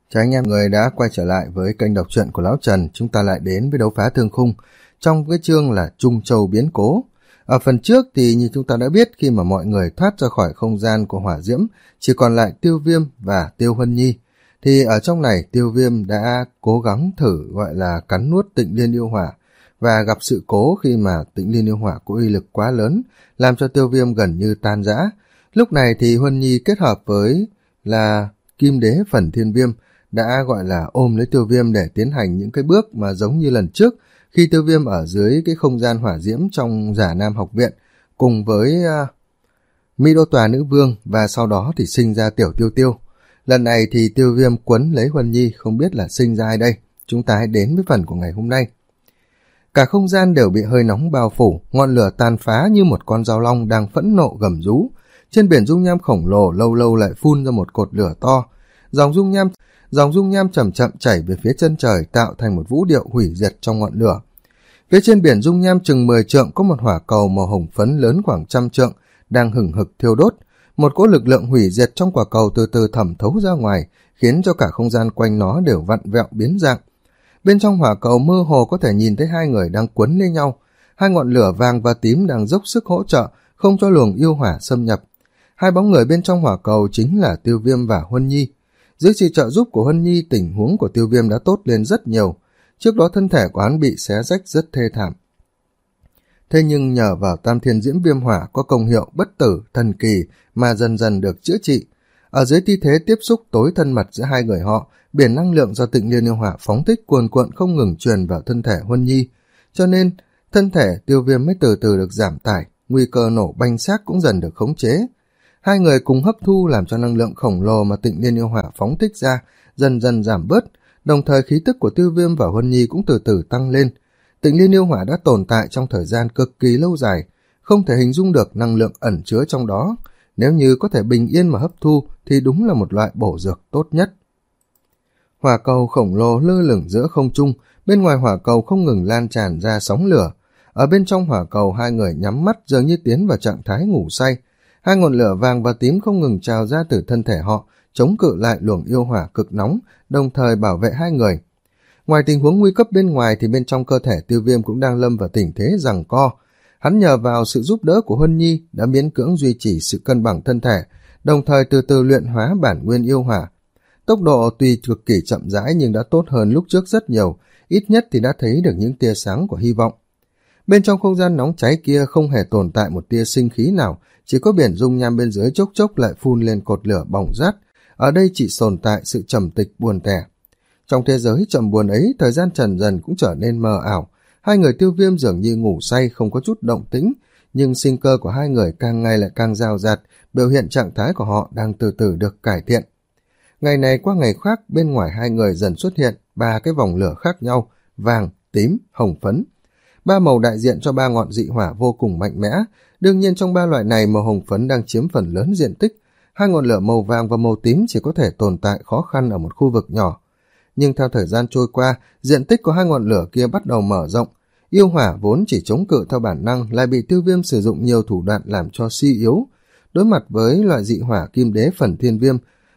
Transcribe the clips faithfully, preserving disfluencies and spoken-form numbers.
Chào anh em người đã quay trở lại với kênh đọc truyện của Lão Trần. Chúng ta lại đến với đấu phá thương khung trong cái chương là Trung Châu biến cố. Ở phần trước thì như chúng ta đã biết, khi mà mọi người thoát ra khỏi không gian của hỏa diễm, chỉ còn lại Tiêu Viêm và Tiêu Huân Nhi. Thì ở trong này Tiêu Viêm đã cố gắng thử gọi là cắn nuốt Tịnh Liên Yêu Hỏa, và gặp sự cố khi mà Tịnh Liên Yêu Hỏa có uy lực quá lớn, làm cho Tiêu Viêm gần như tan rã. Lúc này thì Huân Nhi kết hợp với là Kim Đế Phần Thiên Viêm đã gọi là ôm lấy Tiêu Viêm để tiến hành những cái bước mà giống như lần trước khi Tiêu Viêm ở dưới cái không gian hỏa diễm trong Giả Nam học viện cùng với uh, Mỹ Đô Tòa Nữ Vương, và sau đó thì sinh ra Tiểu Tiêu Tiêu. Lần này thì Tiêu Viêm quấn lấy Huân Nhi, không biết là sinh ra ai đây. Chúng ta hãy đến với phần của ngày hôm nay. Cả không gian đều bị hơi nóng bao phủ, ngọn lửa tàn phá như một con dao long đang phẫn nộ gầm rú. Trên biển dung nham khổng lồ lâu lâu lại phun ra một cột lửa to. Dòng dung nham Dòng dung nham chậm chậm chảy về phía chân trời, tạo thành một vũ điệu hủy diệt trong ngọn lửa. Phía trên biển dung nham chừng mười trượng có một hỏa cầu màu hồng phấn lớn khoảng trăm trượng đang hừng hực thiêu đốt. Một cỗ lực lượng hủy diệt trong quả cầu từ từ thẩm thấu ra ngoài, khiến cho cả không gian quanh nó đều vặn vẹo biến dạng. Bên trong hỏa cầu mơ hồ có thể nhìn thấy hai người đang quấn lên nhau. Hai ngọn lửa vàng và tím đang dốc sức hỗ trợ, không cho luồng yêu hỏa xâm nhập. Hai bóng người bên trong hỏa cầu chính là Tiêu Viêm và Huân Nhi. Dưới sự trợ giúp của Huân Nhi, tình huống của Tiêu Viêm đã tốt lên rất nhiều. Trước đó thân thể của hắn bị xé rách rất thê thảm. Thế nhưng nhờ vào Tam Thiên Diễm Viêm Hỏa có công hiệu bất tử, thần kỳ mà dần dần được chữa trị. Ở dưới tư thế tiếp xúc tối thân mật giữa hai người họ, biển năng lượng do Tịnh Liên Yêu Hỏa phóng thích cuồn cuộn không ngừng truyền vào thân thể Huân Nhi. Cho nên thân thể Tiêu Viêm mới từ từ được giảm tải, nguy cơ nổ banh xác cũng dần được khống chế. Hai người cùng hấp thu làm cho năng lượng khổng lồ mà Tịnh Liên Yêu Hỏa phóng thích ra dần dần giảm bớt, đồng thời khí tức của Tiêu Viêm và Huân Nhi cũng từ từ tăng lên. Tịnh Liên Yêu Hỏa đã tồn tại trong thời gian cực kỳ lâu dài, không thể hình dung được năng lượng ẩn chứa trong đó. Nếu như có thể bình yên mà hấp thu thì đúng là một loại bổ dược tốt nhất. Hỏa cầu khổng lồ lơ lửng giữa không trung, bên ngoài hỏa cầu không ngừng lan tràn ra sóng lửa. Ở bên trong hỏa cầu, hai người nhắm mắt dường như tiến vào trạng thái ngủ say. Hai ngọn lửa vàng và tím không ngừng trào ra từ thân thể họ, chống cự lại luồng yêu hỏa cực nóng, đồng thời bảo vệ hai người. Ngoài tình huống nguy cấp bên ngoài thì bên trong cơ thể Tiêu Viêm cũng đang lâm vào tình thế giằng co. Hắn nhờ vào sự giúp đỡ của Huân Nhi đã miễn cưỡng duy trì sự cân bằng thân thể, đồng thời từ từ luyện hóa bản nguyên yêu hỏa. Tốc độ tuy cực kỳ chậm rãi nhưng đã tốt hơn lúc trước rất nhiều, ít nhất thì đã thấy được những tia sáng của hy vọng. Bên trong không gian nóng cháy kia không hề tồn tại một tia sinh khí nào, chỉ có biển dung nham bên dưới chốc chốc lại phun lên cột lửa bỏng rát. Ở đây chỉ tồn tại sự trầm tịch buồn tẻ. Trong thế giới trầm buồn ấy, thời gian dần dần cũng trở nên mờ ảo. Hai người Tiêu Viêm dường như ngủ say, không có chút động tĩnh, nhưng sinh cơ của hai người càng ngày lại càng rào rạt, biểu hiện trạng thái của họ đang từ từ được cải thiện. Ngày này qua ngày khác, bên ngoài hai người dần xuất hiện ba cái vòng lửa khác nhau, vàng, tím, hồng phấn. Ba màu đại diện cho ba ngọn dị hỏa vô cùng mạnh mẽ. Đương nhiên trong ba loại này, màu hồng phấn đang chiếm phần lớn diện tích. Hai ngọn lửa màu vàng và màu tím chỉ có thể tồn tại khó khăn ở một khu vực nhỏ. Nhưng theo thời gian trôi qua, diện tích của hai ngọn lửa kia bắt đầu mở rộng. Yêu hỏa vốn chỉ chống cự theo bản năng lại bị Tiêu Viêm sử dụng nhiều thủ đoạn làm cho suy yếu. Đối mặt với loại dị hỏa Kim Đế Phần Thiên Viêm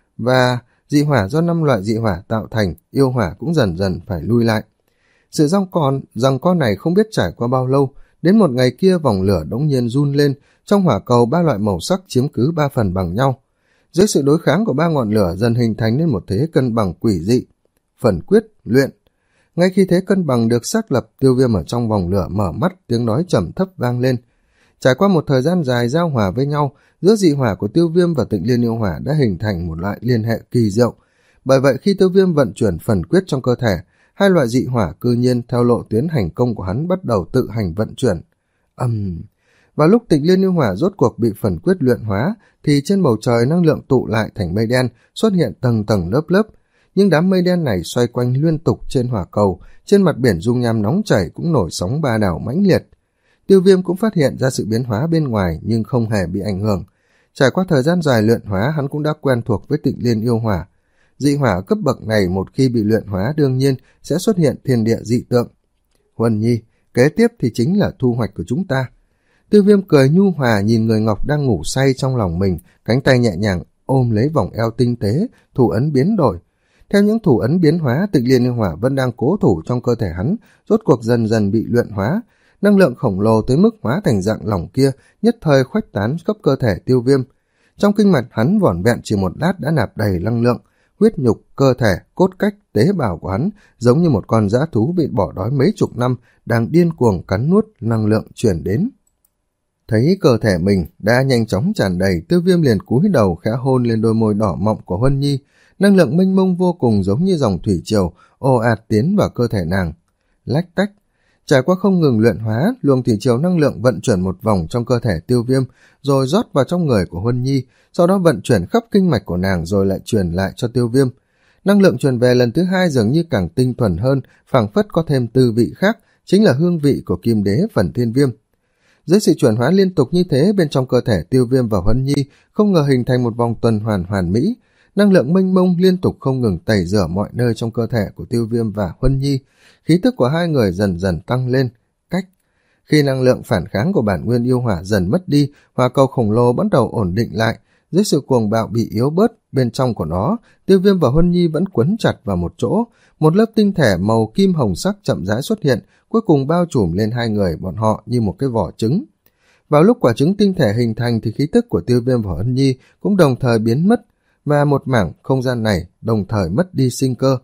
và dị hỏa do năm loại dị hỏa tạo thành, yêu hỏa cũng dần dần phải lui lại. Sự giằng con, giằng co này không biết trải qua bao lâu, đến một ngày kia vòng lửa đống nhiên run lên, trong hỏa cầu ba loại màu sắc chiếm cứ ba phần bằng nhau. Dưới sự đối kháng của ba ngọn lửa dần hình thành nên một thế cân bằng quỷ dị. Phần quyết, luyện. Ngay khi thế cân bằng được xác lập, Tiêu Viêm ở trong vòng lửa mở mắt, tiếng nói trầm thấp vang lên. Trải qua một thời gian dài giao hòa với nhau, giữa dị hỏa của Tiêu Viêm và Tịnh Liên Yêu Hỏa đã hình thành một loại liên hệ kỳ diệu. Bởi vậy khi Tiêu Viêm vận chuyển phần quyết trong cơ thể, hai loại dị hỏa cư nhiên theo lộ tuyến hành công của hắn bắt đầu tự hành vận chuyển. Ầm. Um. Vào lúc Tịnh Liên Yêu Hỏa rốt cuộc bị phần quyết luyện hóa, thì trên bầu trời năng lượng tụ lại thành mây đen, xuất hiện tầng tầng lớp lớp. Nhưng đám mây đen này xoay quanh liên tục trên hỏa cầu, trên mặt biển dung nham nóng chảy cũng nổi sóng ba đảo mãnh liệt. Tiêu Viêm cũng phát hiện ra sự biến hóa bên ngoài nhưng không hề bị ảnh hưởng. Trải qua thời gian dài luyện hóa, hắn cũng đã quen thuộc với Tịnh Liên Yêu Hỏa. Dị hỏa cấp bậc này một khi bị luyện hóa đương nhiên sẽ xuất hiện thiên địa dị tượng. Huân Nhi, kế tiếp thì chính là thu hoạch của chúng ta. Tiêu Viêm cười nhu hòa nhìn người ngọc đang ngủ say trong lòng mình, cánh tay nhẹ nhàng ôm lấy vòng eo tinh tế, thủ ấn biến đổi. Theo những thủ ấn biến hóa, Tịch Liên Yêu Hỏa vẫn đang cố thủ trong cơ thể hắn, rốt cuộc dần dần bị luyện hóa. Năng lượng khổng lồ tới mức hóa thành dạng lỏng kia nhất thời khuếch tán khắp cơ thể Tiêu Viêm. Trong kinh mạch hắn vỏn vẹn chỉ một lát đã nạp đầy năng lượng, huyết nhục, cơ thể, cốt cách, tế bào của hắn giống như một con dã thú bị bỏ đói mấy chục năm đang điên cuồng cắn nuốt năng lượng truyền đến. Thấy cơ thể mình đã nhanh chóng tràn đầy, Tiêu Viêm liền cúi đầu khẽ hôn lên đôi môi đỏ mọng của Huân Nhi. Năng lượng mênh mông vô cùng giống như dòng thủy triều ồ ạt tiến vào cơ thể nàng. Lách tách, trải qua không ngừng luyện hóa, luồng thủy triều năng lượng vận chuyển một vòng trong cơ thể Tiêu Viêm, rồi rót vào trong người của Huân Nhi, sau đó vận chuyển khắp kinh mạch của nàng rồi lại truyền lại cho Tiêu Viêm. Năng lượng truyền về lần thứ hai dường như càng tinh thuần hơn, phảng phất có thêm tư vị khác, chính là hương vị của Kim Đế Phần Thiên Viêm. Dưới sự chuyển hóa liên tục như thế, bên trong cơ thể Tiêu Viêm và Huân Nhi không ngờ hình thành một vòng tuần hoàn hoàn mỹ. Năng lượng mênh mông liên tục không ngừng tẩy rửa mọi nơi trong cơ thể của Tiêu Viêm và Huân Nhi. Khí tức của hai người dần dần tăng lên. Cách khi năng lượng phản kháng của bản nguyên yêu hỏa dần mất đi, hỏa cầu khổng lồ bắt đầu ổn định lại. Dưới sự cuồng bạo bị yếu bớt, bên trong của nó, Tiêu Viêm và Huân Nhi vẫn quấn chặt vào một chỗ. Một lớp tinh thể màu kim hồng sắc chậm rãi xuất hiện, cuối cùng bao trùm lên hai người bọn họ như một cái vỏ trứng. Vào lúc quả trứng tinh thể hình thành thì khí tức của Tiêu Viêm và Huân Nhi cũng đồng thời biến mất, và một mảng không gian này đồng thời mất đi sinh cơ.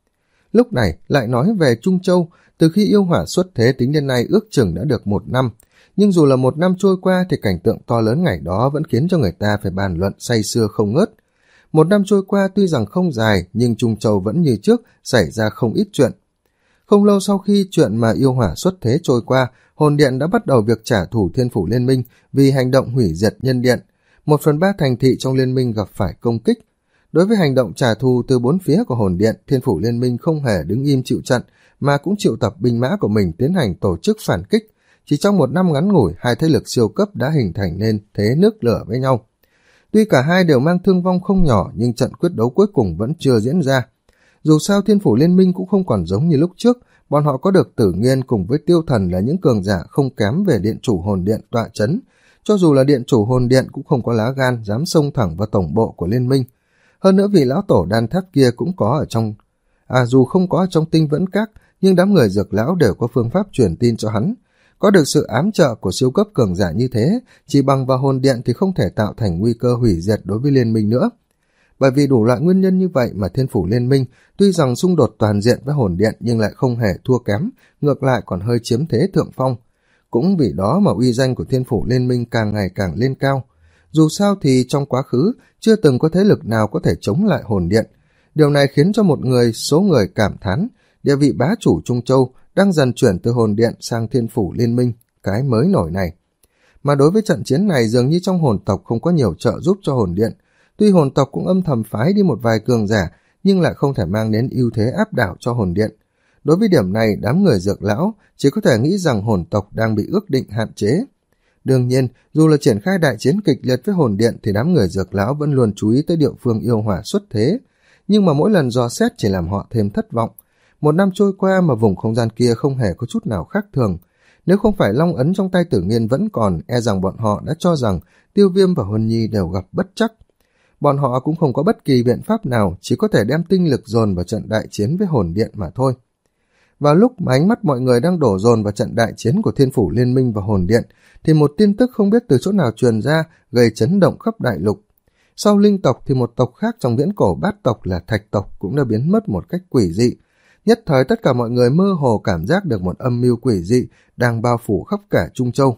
Lúc này lại nói về Trung Châu, từ khi yêu hỏa xuất thế tính đến nay ước chừng đã được một năm, nhưng dù là một năm trôi qua thì cảnh tượng to lớn ngày đó vẫn khiến cho người ta phải bàn luận say sưa không ngớt. Một năm trôi qua tuy rằng không dài, nhưng Trung Châu vẫn như trước, xảy ra không ít chuyện. Không lâu sau khi chuyện mà yêu hỏa xuất thế trôi qua, Hồn Điện đã bắt đầu việc trả thù Thiên Phủ Liên Minh vì hành động hủy diệt Nhân Điện. Một phần ba thành thị trong liên minh gặp phải công kích. Đối với hành động trả thù từ bốn phía của Hồn Điện, Thiên Phủ Liên Minh không hề đứng im chịu trận, mà cũng triệu tập binh mã của mình tiến hành tổ chức phản kích. Chỉ trong một năm ngắn ngủi, hai thế lực siêu cấp đã hình thành nên thế nước lửa với nhau. Tuy cả hai đều mang thương vong không nhỏ, nhưng trận quyết đấu cuối cùng vẫn chưa diễn ra. Dù sao Thiên Phủ Liên Minh cũng không còn giống như lúc trước, bọn họ có được Tử Nghiên cùng với Tiêu Thần là những cường giả không kém về điện chủ Hồn Điện tọa chấn. Cho dù là điện chủ Hồn Điện cũng không có lá gan dám xông thẳng vào tổng bộ của liên minh. Hơn nữa vì lão tổ đan tháp kia cũng có ở trong... À dù không có ở trong Tinh Vẫn Các, nhưng đám người dược lão đều có phương pháp truyền tin cho hắn. Có được sự ám trợ của siêu cấp cường giả như thế, chỉ bằng vào Hồn Điện thì không thể tạo thành nguy cơ hủy diệt đối với liên minh nữa. Bởi vì đủ loại nguyên nhân như vậy mà Thiên Phủ Liên Minh tuy rằng xung đột toàn diện với Hồn Điện nhưng lại không hề thua kém, ngược lại còn hơi chiếm thế thượng phong. Cũng vì đó mà uy danh của Thiên Phủ Liên Minh càng ngày càng lên cao. Dù sao thì trong quá khứ chưa từng có thế lực nào có thể chống lại Hồn Điện. Điều này khiến cho một người số người cảm thán địa vị bá chủ Trung Châu đang dần chuyển từ Hồn Điện sang Thiên Phủ Liên Minh, cái mới nổi này. Mà đối với trận chiến này dường như trong hồn tộc không có nhiều trợ giúp cho Hồn Điện. Tuy hồn tộc cũng âm thầm phái đi một vài cường giả, nhưng lại không thể mang đến ưu thế áp đảo cho Hồn Điện. Đối với điểm này, đám người dược lão chỉ có thể nghĩ rằng hồn tộc đang bị ước định hạn chế. Đương nhiên, dù là triển khai đại chiến kịch liệt với Hồn Điện thì đám người dược lão vẫn luôn chú ý tới địa phương yêu hỏa xuất thế. Nhưng mà mỗi lần dò xét chỉ làm họ thêm thất vọng. Một năm trôi qua mà vùng không gian kia không hề có chút nào khác thường. Nếu không phải long ấn trong tay Tử Nghiên vẫn còn, e rằng bọn họ đã cho rằng Tiêu Viêm và Huân Nhi đều gặp bất trắc. Bọn họ cũng không có bất kỳ biện pháp nào, chỉ có thể đem tinh lực dồn vào trận đại chiến với Hồn Điện mà thôi. Vào lúc mà ánh mắt mọi người đang đổ dồn vào trận đại chiến của Thiên Phủ Liên Minh và Hồn Điện, thì một tin tức không biết từ chỗ nào truyền ra, gây chấn động khắp đại lục. Sau linh tộc thì một tộc khác trong viễn cổ bát tộc là Thạch tộc cũng đã biến mất một cách quỷ dị. Nhất thời tất cả mọi người mơ hồ cảm giác được một âm mưu quỷ dị đang bao phủ khắp cả Trung Châu.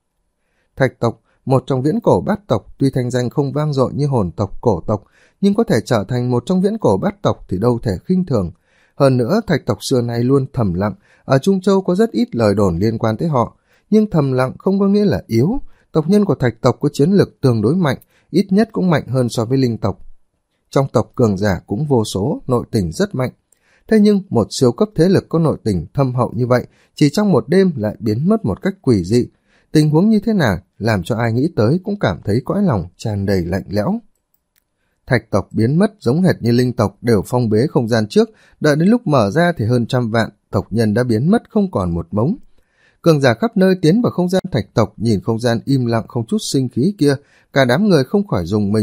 Thạch tộc, một trong viễn cổ bát tộc, tuy thanh danh không vang dội như hồn tộc, cổ tộc, nhưng có thể trở thành một trong viễn cổ bát tộc thì đâu thể khinh thường. Hơn nữa, Thạch tộc xưa nay luôn thầm lặng, ở Trung Châu có rất ít lời đồn liên quan tới họ, nhưng thầm lặng không có nghĩa là yếu. Tộc nhân của Thạch tộc có chiến lực tương đối mạnh, ít nhất cũng mạnh hơn so với linh tộc. Trong tộc cường giả cũng vô số, nội tình rất mạnh. Thế nhưng một siêu cấp thế lực có nội tình thâm hậu như vậy, chỉ trong một đêm lại biến mất một cách quỷ dị. Tình huống như thế nào làm cho ai nghĩ tới cũng cảm thấy cõi lòng tràn đầy lạnh lẽo. Thạch tộc biến mất giống hệt như linh tộc đều phong bế không gian trước, đợi đến lúc mở ra thì hơn trăm vạn tộc nhân đã biến mất không còn một mống. Cường giả khắp nơi tiến vào không gian thạch tộc, nhìn không gian im lặng không chút sinh khí kia, cả đám người không khỏi rùng mình.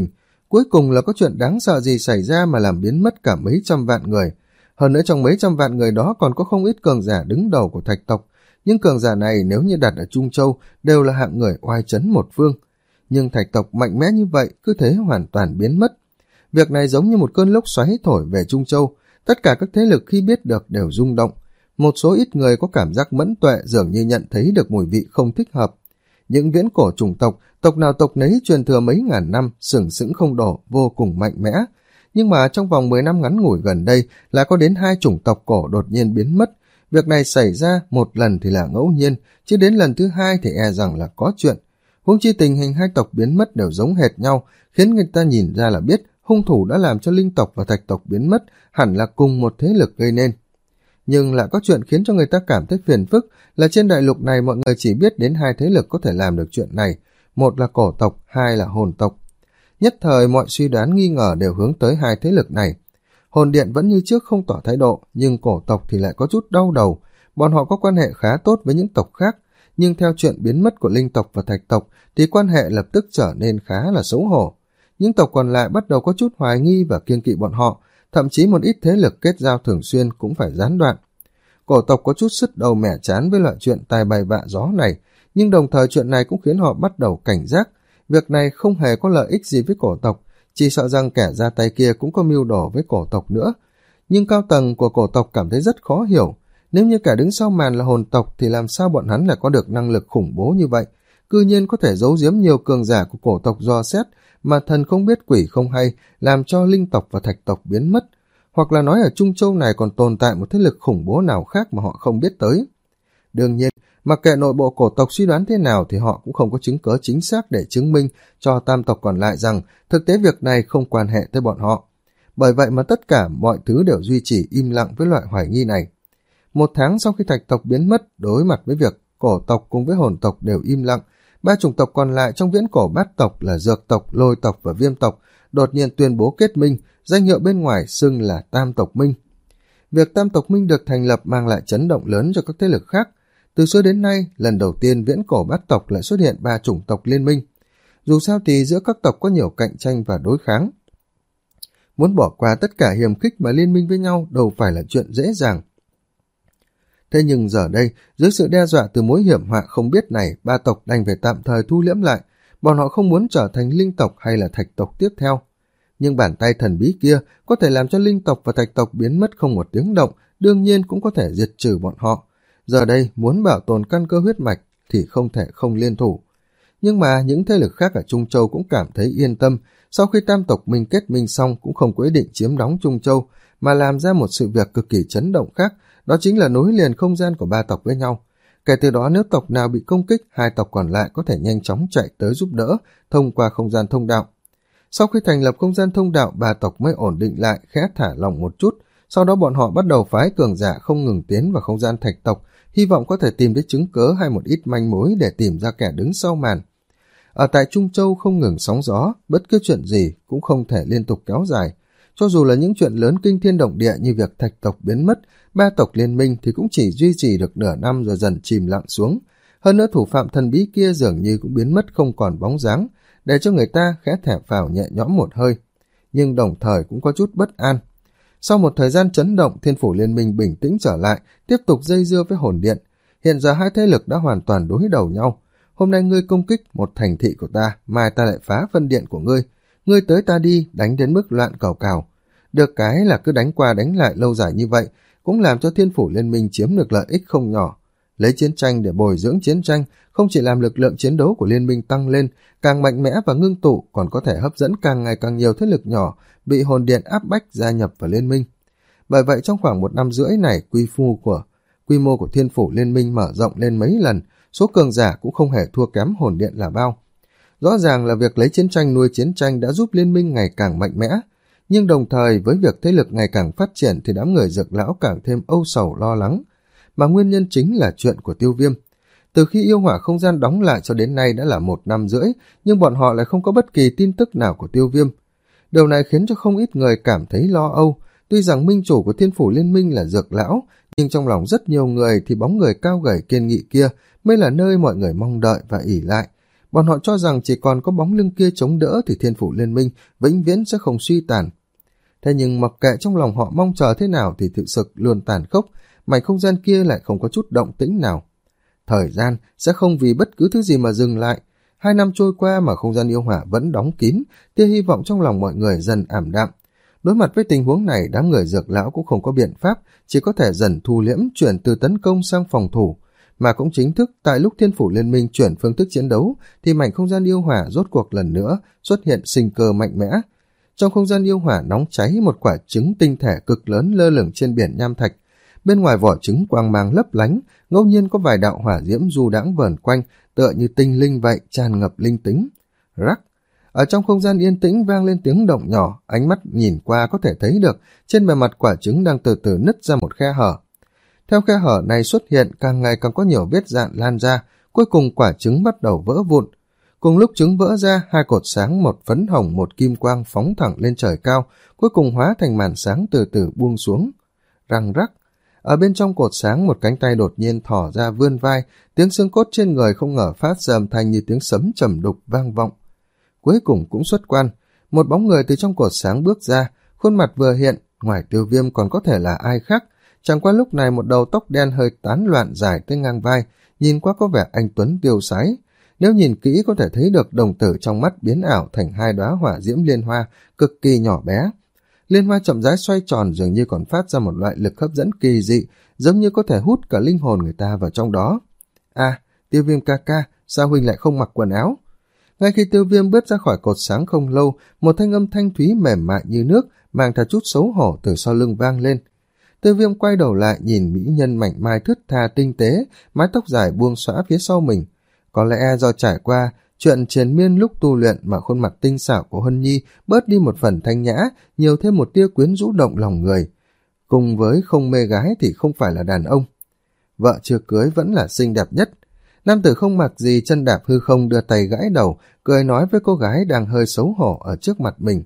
Cuối cùng là có chuyện đáng sợ gì xảy ra mà làm biến mất cả mấy trăm vạn người. Hơn nữa trong mấy trăm vạn người đó còn có không ít cường giả đứng đầu của thạch tộc. Những cường giả này nếu như đặt ở Trung Châu đều là hạng người oai chấn một phương. Nhưng thạch tộc mạnh mẽ như vậy cứ thế hoàn toàn biến mất. Việc này giống như một cơn lốc xoáy thổi về Trung Châu. Tất cả các thế lực khi biết được đều rung động. Một số ít người có cảm giác mẫn tuệ dường như nhận thấy được mùi vị không thích hợp. Những viễn cổ chủng tộc, tộc nào tộc nấy truyền thừa mấy ngàn năm, sừng sững không đổ, vô cùng mạnh mẽ. Nhưng mà trong vòng mười năm ngắn ngủi gần đây là có đến hai chủng tộc cổ đột nhiên biến mất. Việc này xảy ra một lần thì là ngẫu nhiên, chứ đến lần thứ hai thì e rằng là có chuyện. Huống chi tình hình hai tộc biến mất đều giống hệt nhau, khiến người ta nhìn ra là biết hung thủ đã làm cho linh tộc và thạch tộc biến mất hẳn là cùng một thế lực gây nên. Nhưng lại có chuyện khiến cho người ta cảm thấy phiền phức là trên đại lục này mọi người chỉ biết đến hai thế lực có thể làm được chuyện này, một là cổ tộc, hai là hồn tộc. Nhất thời mọi suy đoán nghi ngờ đều hướng tới hai thế lực này. Hồn điện vẫn như trước không tỏ thái độ, nhưng cổ tộc thì lại có chút đau đầu. Bọn họ có quan hệ khá tốt với những tộc khác, nhưng theo chuyện biến mất của linh tộc và thạch tộc thì quan hệ lập tức trở nên khá là xấu hổ. Những tộc còn lại bắt đầu có chút hoài nghi và kiêng kỵ bọn họ, thậm chí một ít thế lực kết giao thường xuyên cũng phải gián đoạn. Cổ tộc có chút sứt đầu mẻ chán với loại chuyện tai bay vạ gió này, nhưng đồng thời chuyện này cũng khiến họ bắt đầu cảnh giác. Việc này không hề có lợi ích gì với cổ tộc, chỉ sợ rằng kẻ ra tay kia cũng có mưu đồ với cổ tộc nữa. Nhưng cao tầng của cổ tộc cảm thấy rất khó hiểu, nếu như kẻ đứng sau màn là hồn tộc thì làm sao bọn hắn lại có được năng lực khủng bố như vậy, cư nhiên có thể giấu giếm nhiều cường giả của cổ tộc dò xét mà thần không biết quỷ không hay, làm cho linh tộc và thạch tộc biến mất, hoặc là nói ở Trung Châu này còn tồn tại một thế lực khủng bố nào khác mà họ không biết tới. Đương nhiên, mặc kệ nội bộ cổ tộc suy đoán thế nào thì họ cũng không có chứng cớ chính xác để chứng minh cho tam tộc còn lại rằng thực tế việc này không quan hệ tới bọn họ. Bởi vậy mà tất cả mọi thứ đều duy trì im lặng với loại hoài nghi này. Một tháng sau khi thạch tộc biến mất, đối mặt với việc cổ tộc cùng với hồn tộc đều im lặng, ba chủng tộc còn lại trong viễn cổ bát tộc là dược tộc, lôi tộc và viêm tộc đột nhiên tuyên bố kết minh, danh hiệu bên ngoài xưng là Tam tộc Minh. Việc Tam tộc Minh được thành lập mang lại chấn động lớn cho các thế lực khác. Từ xưa đến nay, lần đầu tiên viễn cổ bát tộc lại xuất hiện ba chủng tộc liên minh. Dù sao thì giữa các tộc có nhiều cạnh tranh và đối kháng. Muốn bỏ qua tất cả hiềm khích mà liên minh với nhau đâu phải là chuyện dễ dàng. Thế nhưng giờ đây, dưới sự đe dọa từ mối hiểm họa không biết này, ba tộc đành phải tạm thời thu liễm lại. Bọn họ không muốn trở thành linh tộc hay là thạch tộc tiếp theo. Nhưng bàn tay thần bí kia có thể làm cho linh tộc và thạch tộc biến mất không một tiếng động, đương nhiên cũng có thể diệt trừ bọn họ. Giờ đây muốn bảo tồn căn cơ huyết mạch thì không thể không liên thủ. Nhưng mà những thế lực khác ở Trung Châu cũng cảm thấy yên tâm, sau khi tam tộc minh kết minh xong cũng không có ý định chiếm đóng Trung Châu, mà làm ra một sự việc cực kỳ chấn động khác, đó chính là nối liền không gian của ba tộc với nhau. Kể từ đó nếu tộc nào bị công kích, hai tộc còn lại có thể nhanh chóng chạy tới giúp đỡ thông qua không gian thông đạo. Sau khi thành lập không gian thông đạo, ba tộc mới ổn định lại, khẽ thả lỏng một chút. Sau đó bọn họ bắt đầu phái cường giả không ngừng tiến vào không gian thạch tộc, hy vọng có thể tìm thấy chứng cớ hay một ít manh mối để tìm ra kẻ đứng sau màn. Ở tại Trung Châu không ngừng sóng gió, bất cứ chuyện gì cũng không thể liên tục kéo dài. Cho dù là những chuyện lớn kinh thiên động địa như việc thạch tộc biến mất, ba tộc liên minh thì cũng chỉ duy trì được nửa năm rồi dần chìm lặng xuống. Hơn nữa thủ phạm thần bí kia dường như cũng biến mất không còn bóng dáng, để cho người ta khẽ thở phào nhẹ nhõm một hơi. Nhưng đồng thời cũng có chút bất an. Sau một thời gian chấn động, Thiên Phủ Liên minh bình tĩnh trở lại, tiếp tục dây dưa với hồn điện. Hiện giờ hai thế lực đã hoàn toàn đối đầu nhau. Hôm nay ngươi công kích một thành thị của ta, mai ta lại phá phân điện của ngươi. Ngươi tới ta đi, đánh đến mức loạn cào cào. Được cái là cứ đánh qua đánh lại lâu dài như vậy, cũng làm cho Thiên Phủ Liên minh chiếm được lợi ích không nhỏ. Lấy chiến tranh để bồi dưỡng chiến tranh, không chỉ làm lực lượng chiến đấu của liên minh tăng lên, càng mạnh mẽ và ngưng tụ, còn có thể hấp dẫn càng ngày càng nhiều thế lực nhỏ bị hồn điện áp bách gia nhập vào liên minh. Bởi vậy trong khoảng một năm rưỡi này, quy mô của quy mô của Thiên Phủ Liên minh mở rộng lên mấy lần, số cường giả cũng không hề thua kém hồn điện là bao. Rõ ràng là việc lấy chiến tranh nuôi chiến tranh đã giúp liên minh ngày càng mạnh mẽ, nhưng đồng thời với việc thế lực ngày càng phát triển thì đám người dược lão càng thêm âu sầu lo lắng, mà nguyên nhân chính là chuyện của Tiêu Viêm. Từ khi yêu hỏa không gian đóng lại cho đến nay đã là một năm rưỡi, nhưng bọn họ lại không có bất kỳ tin tức nào của Tiêu Viêm. Điều này khiến cho không ít người cảm thấy lo âu. Tuy rằng minh chủ của Thiên Phủ Liên minh là dược lão, nhưng trong lòng rất nhiều người thì bóng người cao gầy kiên nghị kia mới là nơi mọi người mong đợi và ỷ lại. Bọn họ cho rằng chỉ còn có bóng lưng kia chống đỡ thì Thiên Phủ Liên Minh vĩnh viễn sẽ không suy tàn. Thế nhưng mặc kệ trong lòng họ mong chờ thế nào thì thực sự luôn tàn khốc, mảnh không gian kia lại không có chút động tĩnh nào. Thời gian sẽ không vì bất cứ thứ gì mà dừng lại. Hai năm trôi qua mà không gian yêu hỏa vẫn đóng kín, tia hy vọng trong lòng mọi người dần ảm đạm. Đối mặt với tình huống này, đám người Dược lão cũng không có biện pháp, chỉ có thể dần thu liễm, chuyển từ tấn công sang phòng thủ. Mà cũng chính thức tại lúc Thiên Phủ Liên Minh chuyển phương thức chiến đấu thì mảnh không gian yêu hỏa rốt cuộc lần nữa xuất hiện sinh cơ mạnh mẽ. Trong không gian yêu hỏa nóng cháy, một quả trứng tinh thể cực lớn lơ lửng trên biển nham thạch. Bên ngoài vỏ trứng quang mang lấp lánh, ngẫu nhiên có vài đạo hỏa diễm du đãng vờn quanh, tựa như tinh linh vậy, tràn ngập linh tính. Rắc! Ở trong không gian yên tĩnh vang lên tiếng động nhỏ, ánh mắt nhìn qua có thể thấy được trên bề mặt quả trứng đang từ từ nứt ra một khe hở. Theo khe hở này xuất hiện, càng ngày càng có nhiều vết dạn lan ra, cuối cùng quả trứng bắt đầu vỡ vụn. Cùng lúc trứng vỡ ra, hai cột sáng, một phấn hồng một kim quang phóng thẳng lên trời cao, cuối cùng hóa thành màn sáng từ từ buông xuống. Răng rắc! Ở bên trong cột sáng, một cánh tay đột nhiên thò ra vươn vai, tiếng xương cốt trên người không ngờ phát ra âm thanh như tiếng sấm trầm đục vang vọng. Cuối cùng cũng xuất quan, một bóng người từ trong cột sáng bước ra, khuôn mặt vừa hiện, ngoài Tiêu Viêm còn có thể là ai khác. Chẳng qua lúc này một đầu tóc đen hơi tán loạn dài tới ngang vai, nhìn qua có vẻ anh tuấn tiêu sái. Nếu nhìn kỹ có thể thấy được đồng tử trong mắt biến ảo thành hai đóa hỏa diễm liên hoa, cực kỳ nhỏ bé. Liên hoa chậm rãi xoay tròn, dường như còn phát ra một loại lực hấp dẫn kỳ dị, giống như có thể hút cả linh hồn người ta vào trong đó. À, Tiêu Viêm ca ca, sao huynh lại không mặc quần áo? Ngay khi Tiêu Viêm bước ra khỏi cột sáng không lâu, một thanh âm thanh thúy mềm mại như nước, mang theo chút xấu hổ từ sau lưng vang lên. Tiêu Viêm quay đầu lại nhìn mỹ nhân mảnh mai thướt tha tinh tế, mái tóc dài buông xõa phía sau mình. Có lẽ do trải qua chuyện triền miên lúc tu luyện mà khuôn mặt tinh xảo của Huân Nhi bớt đi một phần thanh nhã, nhiều thêm một tia quyến rũ động lòng người. Cùng với không mê gái thì không phải là đàn ông. Vợ chưa cưới vẫn là xinh đẹp nhất. Nam tử không mặc gì, chân đạp hư không, đưa tay gãi đầu, cười nói với cô gái đang hơi xấu hổ ở trước mặt mình.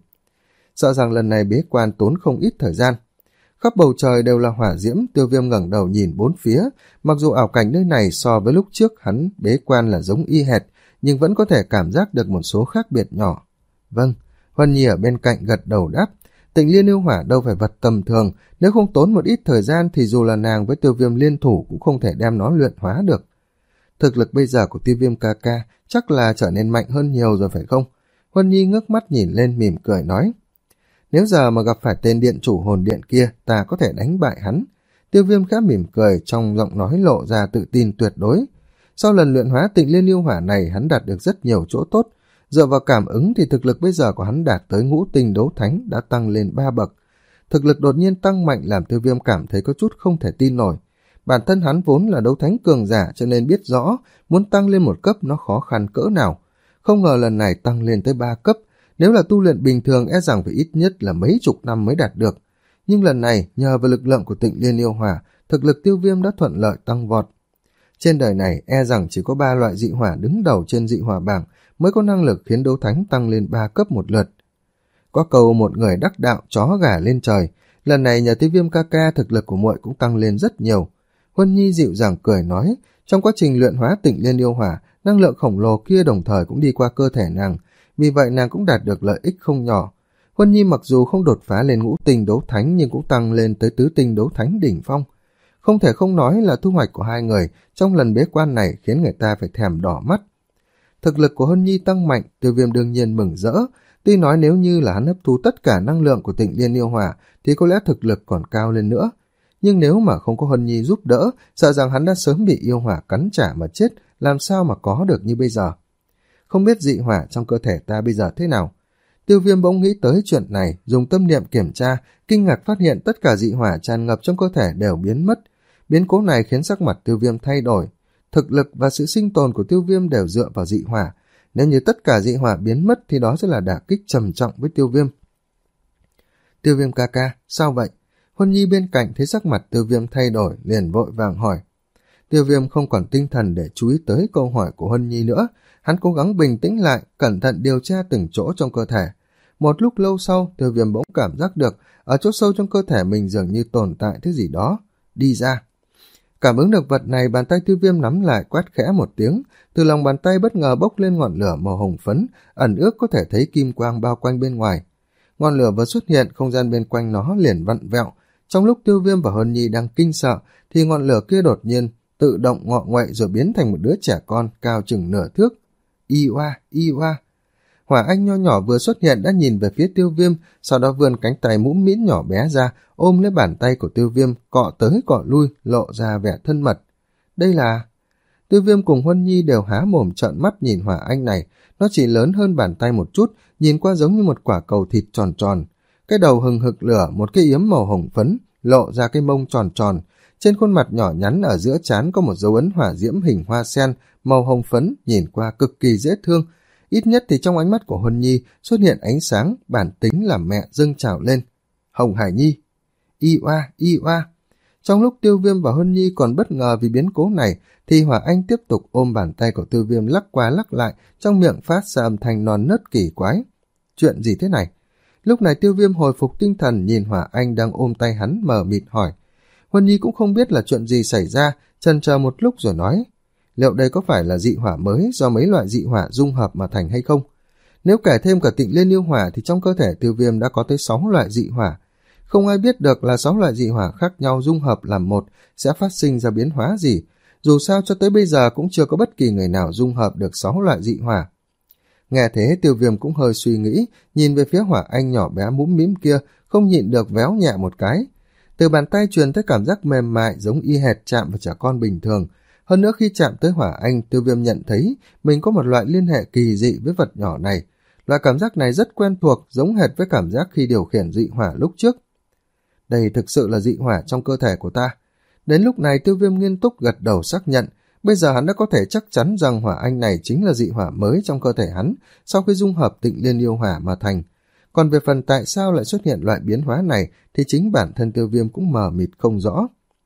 Sợ rằng lần này bế quan tốn không ít thời gian. Khắp bầu trời đều là hỏa diễm. Tiêu Viêm ngẩng đầu nhìn bốn phía, mặc dù ảo cảnh nơi này so với lúc trước hắn bế quan là giống y hệt, nhưng vẫn có thể cảm giác được một số khác biệt nhỏ. Vâng, Huân Nhi ở bên cạnh gật đầu đáp. Tịnh Liên yêu hỏa đâu phải vật tầm thường, nếu không tốn một ít thời gian thì dù là nàng với Tiêu Viêm liên thủ cũng không thể đem nó luyện hóa được. Thực lực bây giờ của Tiêu Viêm ca ca chắc là trở nên mạnh hơn nhiều rồi phải không? Huân Nhi ngước mắt nhìn lên mỉm cười nói. Nếu giờ mà gặp phải tên điện chủ hồn điện kia, ta có thể đánh bại hắn. Tiêu Viêm khá mỉm cười, trong giọng nói lộ ra tự tin tuyệt đối. Sau lần luyện hóa Tịnh Liên yêu hỏa này, hắn đạt được rất nhiều chỗ tốt. Dựa vào cảm ứng thì thực lực bây giờ của hắn đạt tới ngũ tinh đấu thánh, đã tăng lên ba bậc. Thực lực đột nhiên tăng mạnh làm Tiêu Viêm cảm thấy có chút không thể tin nổi. Bản thân hắn vốn là đấu thánh cường giả cho nên biết rõ muốn tăng lên một cấp nó khó khăn cỡ nào. Không ngờ lần này tăng lên tới ba cấp, nếu là tu luyện bình thường e rằng phải ít nhất là mấy chục năm mới đạt được. Nhưng lần này nhờ vào lực lượng của Tịnh Liên yêu hỏa, thực lực Tiêu Viêm đã thuận lợi tăng vọt. Trên đời này e rằng chỉ có ba loại dị hỏa đứng đầu trên dị hỏa bảng mới có năng lực khiến đấu thánh tăng lên ba cấp một lượt. Có câu một người đắc đạo chó gà lên trời, lần này nhờ Tiêu Viêm ca ca thực lực của muội cũng tăng lên rất nhiều. Huân Nhi dịu dàng cười nói, trong quá trình luyện hóa Tịnh Liên yêu hỏa, năng lượng khổng lồ kia đồng thời cũng đi qua cơ thể nàng, vì vậy nàng cũng đạt được lợi ích không nhỏ. Huân Nhi mặc dù không đột phá lên ngũ tinh đấu thánh nhưng cũng tăng lên tới tứ tinh đấu thánh đỉnh phong. Không thể không nói là thu hoạch của hai người trong lần bế quan này khiến người ta phải thèm đỏ mắt. Thực lực của Huân Nhi tăng mạnh, Tiêu Viêm đương nhiên mừng rỡ. Tuy nói nếu như là hắn hấp thu tất cả năng lượng của Tịnh Liên yêu hỏa thì có lẽ thực lực còn cao lên nữa. Nhưng nếu mà không có Huân Nhi giúp đỡ, sợ rằng hắn đã sớm bị yêu hỏa cắn trả mà chết, làm sao mà có được như bây giờ. Không biết dị hỏa trong cơ thể ta bây giờ thế nào. Tiêu Viêm bỗng nghĩ tới chuyện này, dùng tâm niệm kiểm tra, kinh ngạc phát hiện tất cả dị hỏa tràn ngập trong cơ thể đều biến mất. Biến cố này khiến sắc mặt Tiêu Viêm thay đổi. Thực lực và sự sinh tồn của Tiêu Viêm đều dựa vào dị hỏa. Nếu như tất cả dị hỏa biến mất thì đó sẽ là đả kích trầm trọng với Tiêu Viêm. Tiêu Viêm ca ca, sao vậy? Huân Nhi bên cạnh thấy sắc mặt Tiêu Viêm thay đổi, liền vội vàng hỏi. Tiêu Viêm không còn tinh thần để chú ý tới câu hỏi của Huân Nhi nữa. Hắn cố gắng bình tĩnh lại, cẩn thận điều tra từng chỗ trong cơ thể. Một lúc lâu sau, Tiêu Viêm bỗng cảm giác được ở chỗ sâu trong cơ thể mình dường như tồn tại thứ gì đó. Đi ra. Cảm ứng được vật này, bàn tay Tiêu Viêm nắm lại quát khẽ một tiếng, từ lòng bàn tay bất ngờ bốc lên ngọn lửa màu hồng phấn, ẩn ước có thể thấy kim quang bao quanh bên ngoài. Ngọn lửa vừa xuất hiện, không gian bên quanh nó liền vặn vẹo. Trong lúc Tiêu Viêm và Huân Nhi đang kinh sợ, thì ngọn lửa kia đột nhiên tự động ngọ nguậy rồi biến thành một đứa trẻ con cao chừng nửa thước. Y oa, y oa. Hỏa Anh nho nhỏ vừa xuất hiện đã nhìn về phía Tiêu Viêm, sau đó vươn cánh tay mũm mĩm nhỏ bé ra, ôm lấy bàn tay của Tiêu Viêm, cọ tới cọ lui, lộ ra vẻ thân mật. Đây là... Tiêu Viêm cùng Huân Nhi đều há mồm trợn mắt nhìn Hỏa Anh này, nó chỉ lớn hơn bàn tay một chút, nhìn qua giống như một quả cầu thịt tròn tròn. Cái đầu hừng hực lửa, một cái yếm màu hồng phấn, lộ ra cái mông tròn tròn. Trên khuôn mặt nhỏ nhắn ở giữa trán có một dấu ấn hỏa diễm hình hoa sen, màu hồng phấn, nhìn qua cực kỳ dễ thương. Ít nhất thì trong ánh mắt của Huân Nhi xuất hiện ánh sáng, bản tính làm mẹ dâng trào lên. Hồng Hải Nhi. Y oa, y oa. Trong lúc Tiêu Viêm và Huân Nhi còn bất ngờ vì biến cố này, thì Hỏa Anh tiếp tục ôm bàn tay của Tiêu Viêm lắc qua lắc lại, trong miệng phát ra âm thanh non nớt kỳ quái. Chuyện gì thế này? Lúc này Tiêu Viêm hồi phục tinh thần, nhìn Hỏa Anh đang ôm tay hắn mờ mịt hỏi. Huân Nhi cũng không biết là chuyện gì xảy ra, chần chờ một lúc rồi nói, liệu đây có phải là dị hỏa mới do mấy loại dị hỏa dung hợp mà thành hay không? Nếu kể thêm cả Tịnh Liên Yêu Hỏa thì trong cơ thể Tiêu Viêm đã có tới sáu loại dị hỏa. Không ai biết được là sáu loại dị hỏa khác nhau dung hợp làm một sẽ phát sinh ra biến hóa gì. Dù sao cho tới bây giờ cũng chưa có bất kỳ người nào dung hợp được sáu loại dị hỏa. Nghe thế Tiêu Viêm cũng hơi suy nghĩ, nhìn về phía Hỏa Anh nhỏ bé mũm mĩm kia, không nhịn được véo nhẹ một cái. Từ bàn tay truyền tới cảm giác mềm mại giống y hệt chạm vào trẻ con bình thường. Hơn nữa khi chạm tới Hỏa Anh, Tiêu Viêm nhận thấy mình có một loại liên hệ kỳ dị với vật nhỏ này. Loại cảm giác này rất quen thuộc, giống hệt với cảm giác khi điều khiển dị hỏa lúc trước. Đây thực sự là dị hỏa trong cơ thể của ta. Đến lúc này Tiêu Viêm nghiêm túc gật đầu xác nhận. Bây giờ hắn đã có thể chắc chắn rằng Hỏa Anh này chính là dị hỏa mới trong cơ thể hắn sau khi dung hợp Tịnh Liên Yêu Hỏa mà thành. Còn về phần tại sao lại xuất hiện loại biến hóa này thì chính bản thân Tiêu Viêm cũng mờ mịt không rõ.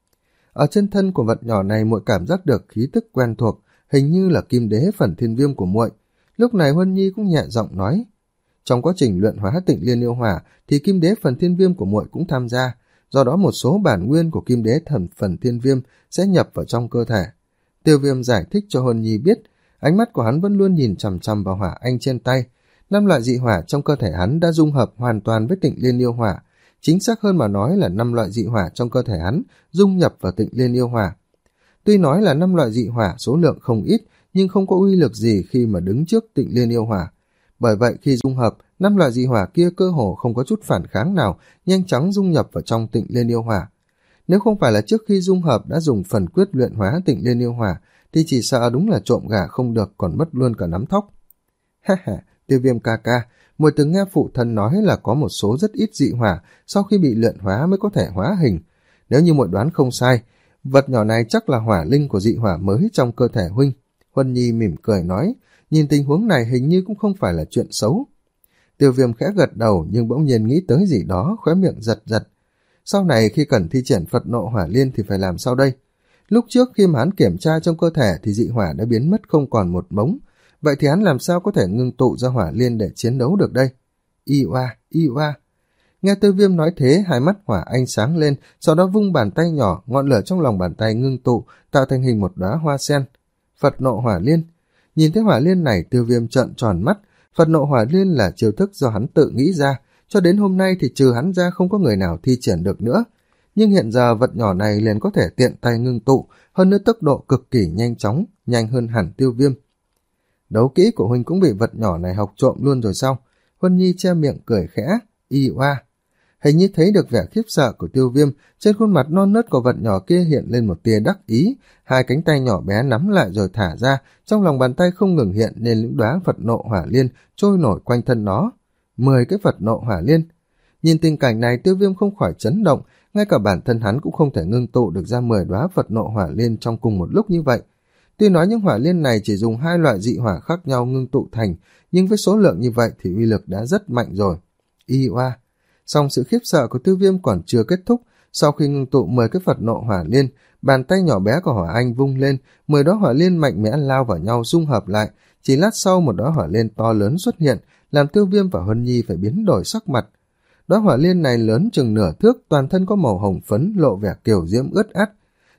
Ở trên thân của vật nhỏ này muội cảm giác được khí tức quen thuộc, hình như là Kim Đế Phần Thiên Viêm của muội. Lúc này Huân Nhi cũng nhẹ giọng nói, trong quá trình luyện hóa Tịnh Liên Yêu Hỏa thì Kim Đế Phần Thiên Viêm của muội cũng tham gia, do đó một số bản nguyên của Kim Đế Thần Phần Thiên Viêm sẽ nhập vào trong cơ thể. Tiêu Viêm giải thích cho Huân Nhi biết, ánh mắt của hắn vẫn luôn nhìn chằm chằm vào Hỏa Anh trên tay. Năm loại dị hỏa trong cơ thể hắn đã dung hợp hoàn toàn với Tịnh Liên Yêu Hỏa, chính xác hơn mà nói là năm loại dị hỏa trong cơ thể hắn dung nhập vào Tịnh Liên Yêu Hỏa. Tuy nói là năm loại dị hỏa số lượng không ít, nhưng không có uy lực gì khi mà đứng trước Tịnh Liên Yêu Hỏa. Bởi vậy khi dung hợp, năm loại dị hỏa kia cơ hồ không có chút phản kháng nào, nhanh chóng dung nhập vào trong Tịnh Liên Yêu Hỏa. Nếu không phải là trước khi dung hợp đã dùng phần quyết luyện hóa Tịnh Liên Yêu Hỏa, thì chỉ sợ đúng là trộm gà không được, còn mất luôn cả nắm thóc. Ha ha, Tiêu Viêm ca ca, muội từng nghe phụ thân nói là có một số rất ít dị hỏa sau khi bị luyện hóa mới có thể hóa hình. Nếu như muội đoán không sai, vật nhỏ này chắc là hỏa linh của dị hỏa mới trong cơ thể huynh. Huân Nhi mỉm cười nói, nhìn tình huống này hình như cũng không phải là chuyện xấu. Tiêu Viêm khẽ gật đầu nhưng bỗng nhiên nghĩ tới gì đó, khóe miệng giật giật. Sau này khi cần thi triển Phật Nộ Hỏa Liên thì phải làm sao đây? Lúc trước khi mà hắn kiểm tra trong cơ thể thì dị hỏa đã biến mất không còn một mống. Vậy thì hắn làm sao có thể ngưng tụ ra hỏa liên để chiến đấu được đây? Y oa, y oa. Nghe Tiêu Viêm nói thế, hai mắt Hỏa Anh sáng lên, sau đó vung bàn tay nhỏ, ngọn lửa trong lòng bàn tay ngưng tụ, tạo thành hình một đóa hoa sen. Phật Nộ Hỏa Liên. Nhìn thấy hỏa liên này, Tiêu Viêm trợn tròn mắt. Phật Nộ Hỏa Liên là chiêu thức do hắn tự nghĩ ra, cho đến hôm nay thì trừ hắn ra không có người nào thi triển được nữa. Nhưng hiện giờ vật nhỏ này liền có thể tiện tay ngưng tụ, hơn nữa tốc độ cực kỳ nhanh chóng, nhanh hơn hẳn Tiêu Viêm. Đấu kỹ của huynh cũng bị vật nhỏ này học trộm luôn rồi sao? Huân Nhi che miệng cười khẽ, y oa. Hình như thấy được vẻ khiếp sợ của Tiêu Viêm, trên khuôn mặt non nớt của vật nhỏ kia hiện lên một tia đắc ý, hai cánh tay nhỏ bé nắm lại rồi thả ra, trong lòng bàn tay không ngừng hiện nên những đóa Phật Nộ Hỏa Liên trôi nổi quanh thân nó. Mười cái Phật Nộ Hỏa Liên. Nhìn tình cảnh này, Tiêu Viêm không khỏi chấn động, ngay cả bản thân hắn cũng không thể ngưng tụ được ra mười đóa Phật Nộ Hỏa Liên trong cùng một lúc như vậy. Tuy nói những hỏa liên này chỉ dùng hai loại dị hỏa khác nhau ngưng tụ thành, nhưng với số lượng như vậy thì uy lực đã rất mạnh rồi. Y oa. Song sự khiếp sợ của Tiêu Viêm còn chưa kết thúc. Sau khi ngưng tụ mười cái Phật Nộ Hỏa Liên, bàn tay nhỏ bé của Hỏa Anh vung lên, mười đóa hỏa liên mạnh mẽ lao vào nhau dung hợp lại. Chỉ lát sau một đóa hỏa liên to lớn xuất hiện, làm Tiêu Viêm và Huân Nhi phải biến đổi sắc mặt. Đóa hỏa liên này lớn chừng nửa thước, toàn thân có màu hồng phấn, lộ vẻ kiều diễm ướt át.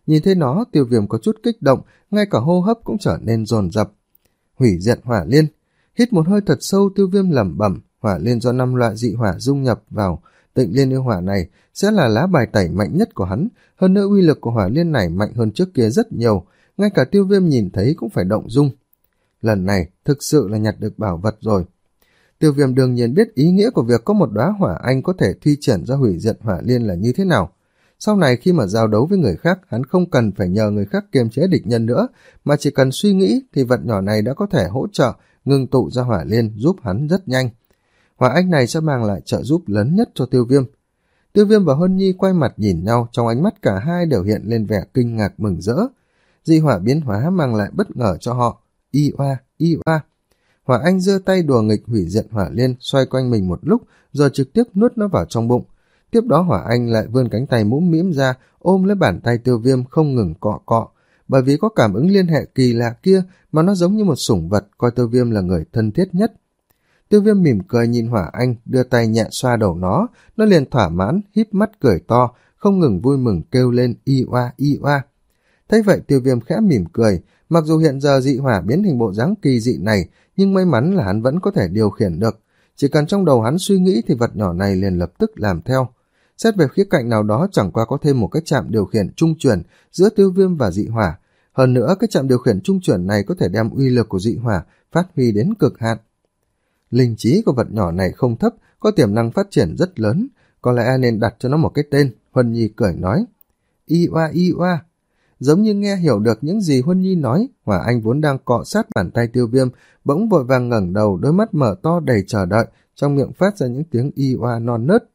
Nhìn thấy nó, Tiêu Viêm có chút kích động, ngay cả hô hấp cũng trở nên dồn dập. Hủy diệt hỏa liên. Hít một hơi thật sâu, Tiêu Viêm lẩm bẩm, hỏa liên do năm loại dị hỏa dung nhập vào Tịnh Liên Yêu Hỏa này sẽ là lá bài tẩy mạnh nhất của hắn, hơn nữa uy lực của hỏa liên này mạnh hơn trước kia rất nhiều, ngay cả Tiêu Viêm nhìn thấy cũng phải động dung. Lần này thực sự là nhặt được bảo vật rồi. Tiêu Viêm đương nhiên biết ý nghĩa của việc có một đóa hỏa anh có thể thi triển ra hủy diệt hỏa liên là như thế nào. Sau này khi mà giao đấu với người khác, hắn không cần phải nhờ người khác kiềm chế địch nhân nữa, mà chỉ cần suy nghĩ thì vật nhỏ này đã có thể hỗ trợ ngưng tụ ra hỏa liên giúp hắn rất nhanh. Hỏa anh này sẽ mang lại trợ giúp lớn nhất cho Tiêu Viêm. Tiêu Viêm và Huân Nhi quay mặt nhìn nhau, trong ánh mắt cả hai đều hiện lên vẻ kinh ngạc mừng rỡ. Dị hỏa biến hóa mang lại bất ngờ cho họ. Y oa, y oa. Hỏa anh giơ tay đùa nghịch hủy diệt hỏa liên, xoay quanh mình một lúc, rồi trực tiếp nuốt nó vào trong bụng. Tiếp đó hỏa anh lại vươn cánh tay mũm mĩm ra, ôm lấy bàn tay Tiêu Viêm không ngừng cọ cọ. Bởi vì có cảm ứng liên hệ kỳ lạ kia mà nó giống như một sủng vật, coi Tiêu Viêm là người thân thiết nhất. Tiêu Viêm mỉm cười nhìn hỏa anh, đưa tay nhẹ xoa đầu nó, nó liền thỏa mãn, híp mắt cười to, không ngừng vui mừng kêu lên y oa y oa. Thấy vậy Tiêu Viêm khẽ mỉm cười, mặc dù hiện giờ dị hỏa biến hình bộ dáng kỳ dị này, nhưng may mắn là hắn vẫn có thể điều khiển được. Chỉ cần trong đầu hắn suy nghĩ thì vật nhỏ này liền lập tức làm theo. Xét về khía cạnh nào đó chẳng qua có thêm một cái trạm điều khiển trung chuyển giữa Tiêu Viêm và dị hỏa. Hơn nữa cái trạm điều khiển trung chuyển này có thể đem uy lực của dị hỏa phát huy đến cực hạn. Linh trí của vật nhỏ này không thấp, có tiềm năng phát triển rất lớn, có lẽ nên đặt cho nó một cái tên. Huân Nhi cười nói, y oa y oa. Giống như nghe hiểu được những gì Huân Nhi nói, hỏa anh vốn đang cọ sát bàn tay Tiêu Viêm, bỗng vội vàng ngẩng đầu, đôi mắt mở to đầy chờ đợi, trong miệng phát ra những tiếng y oa non nớt.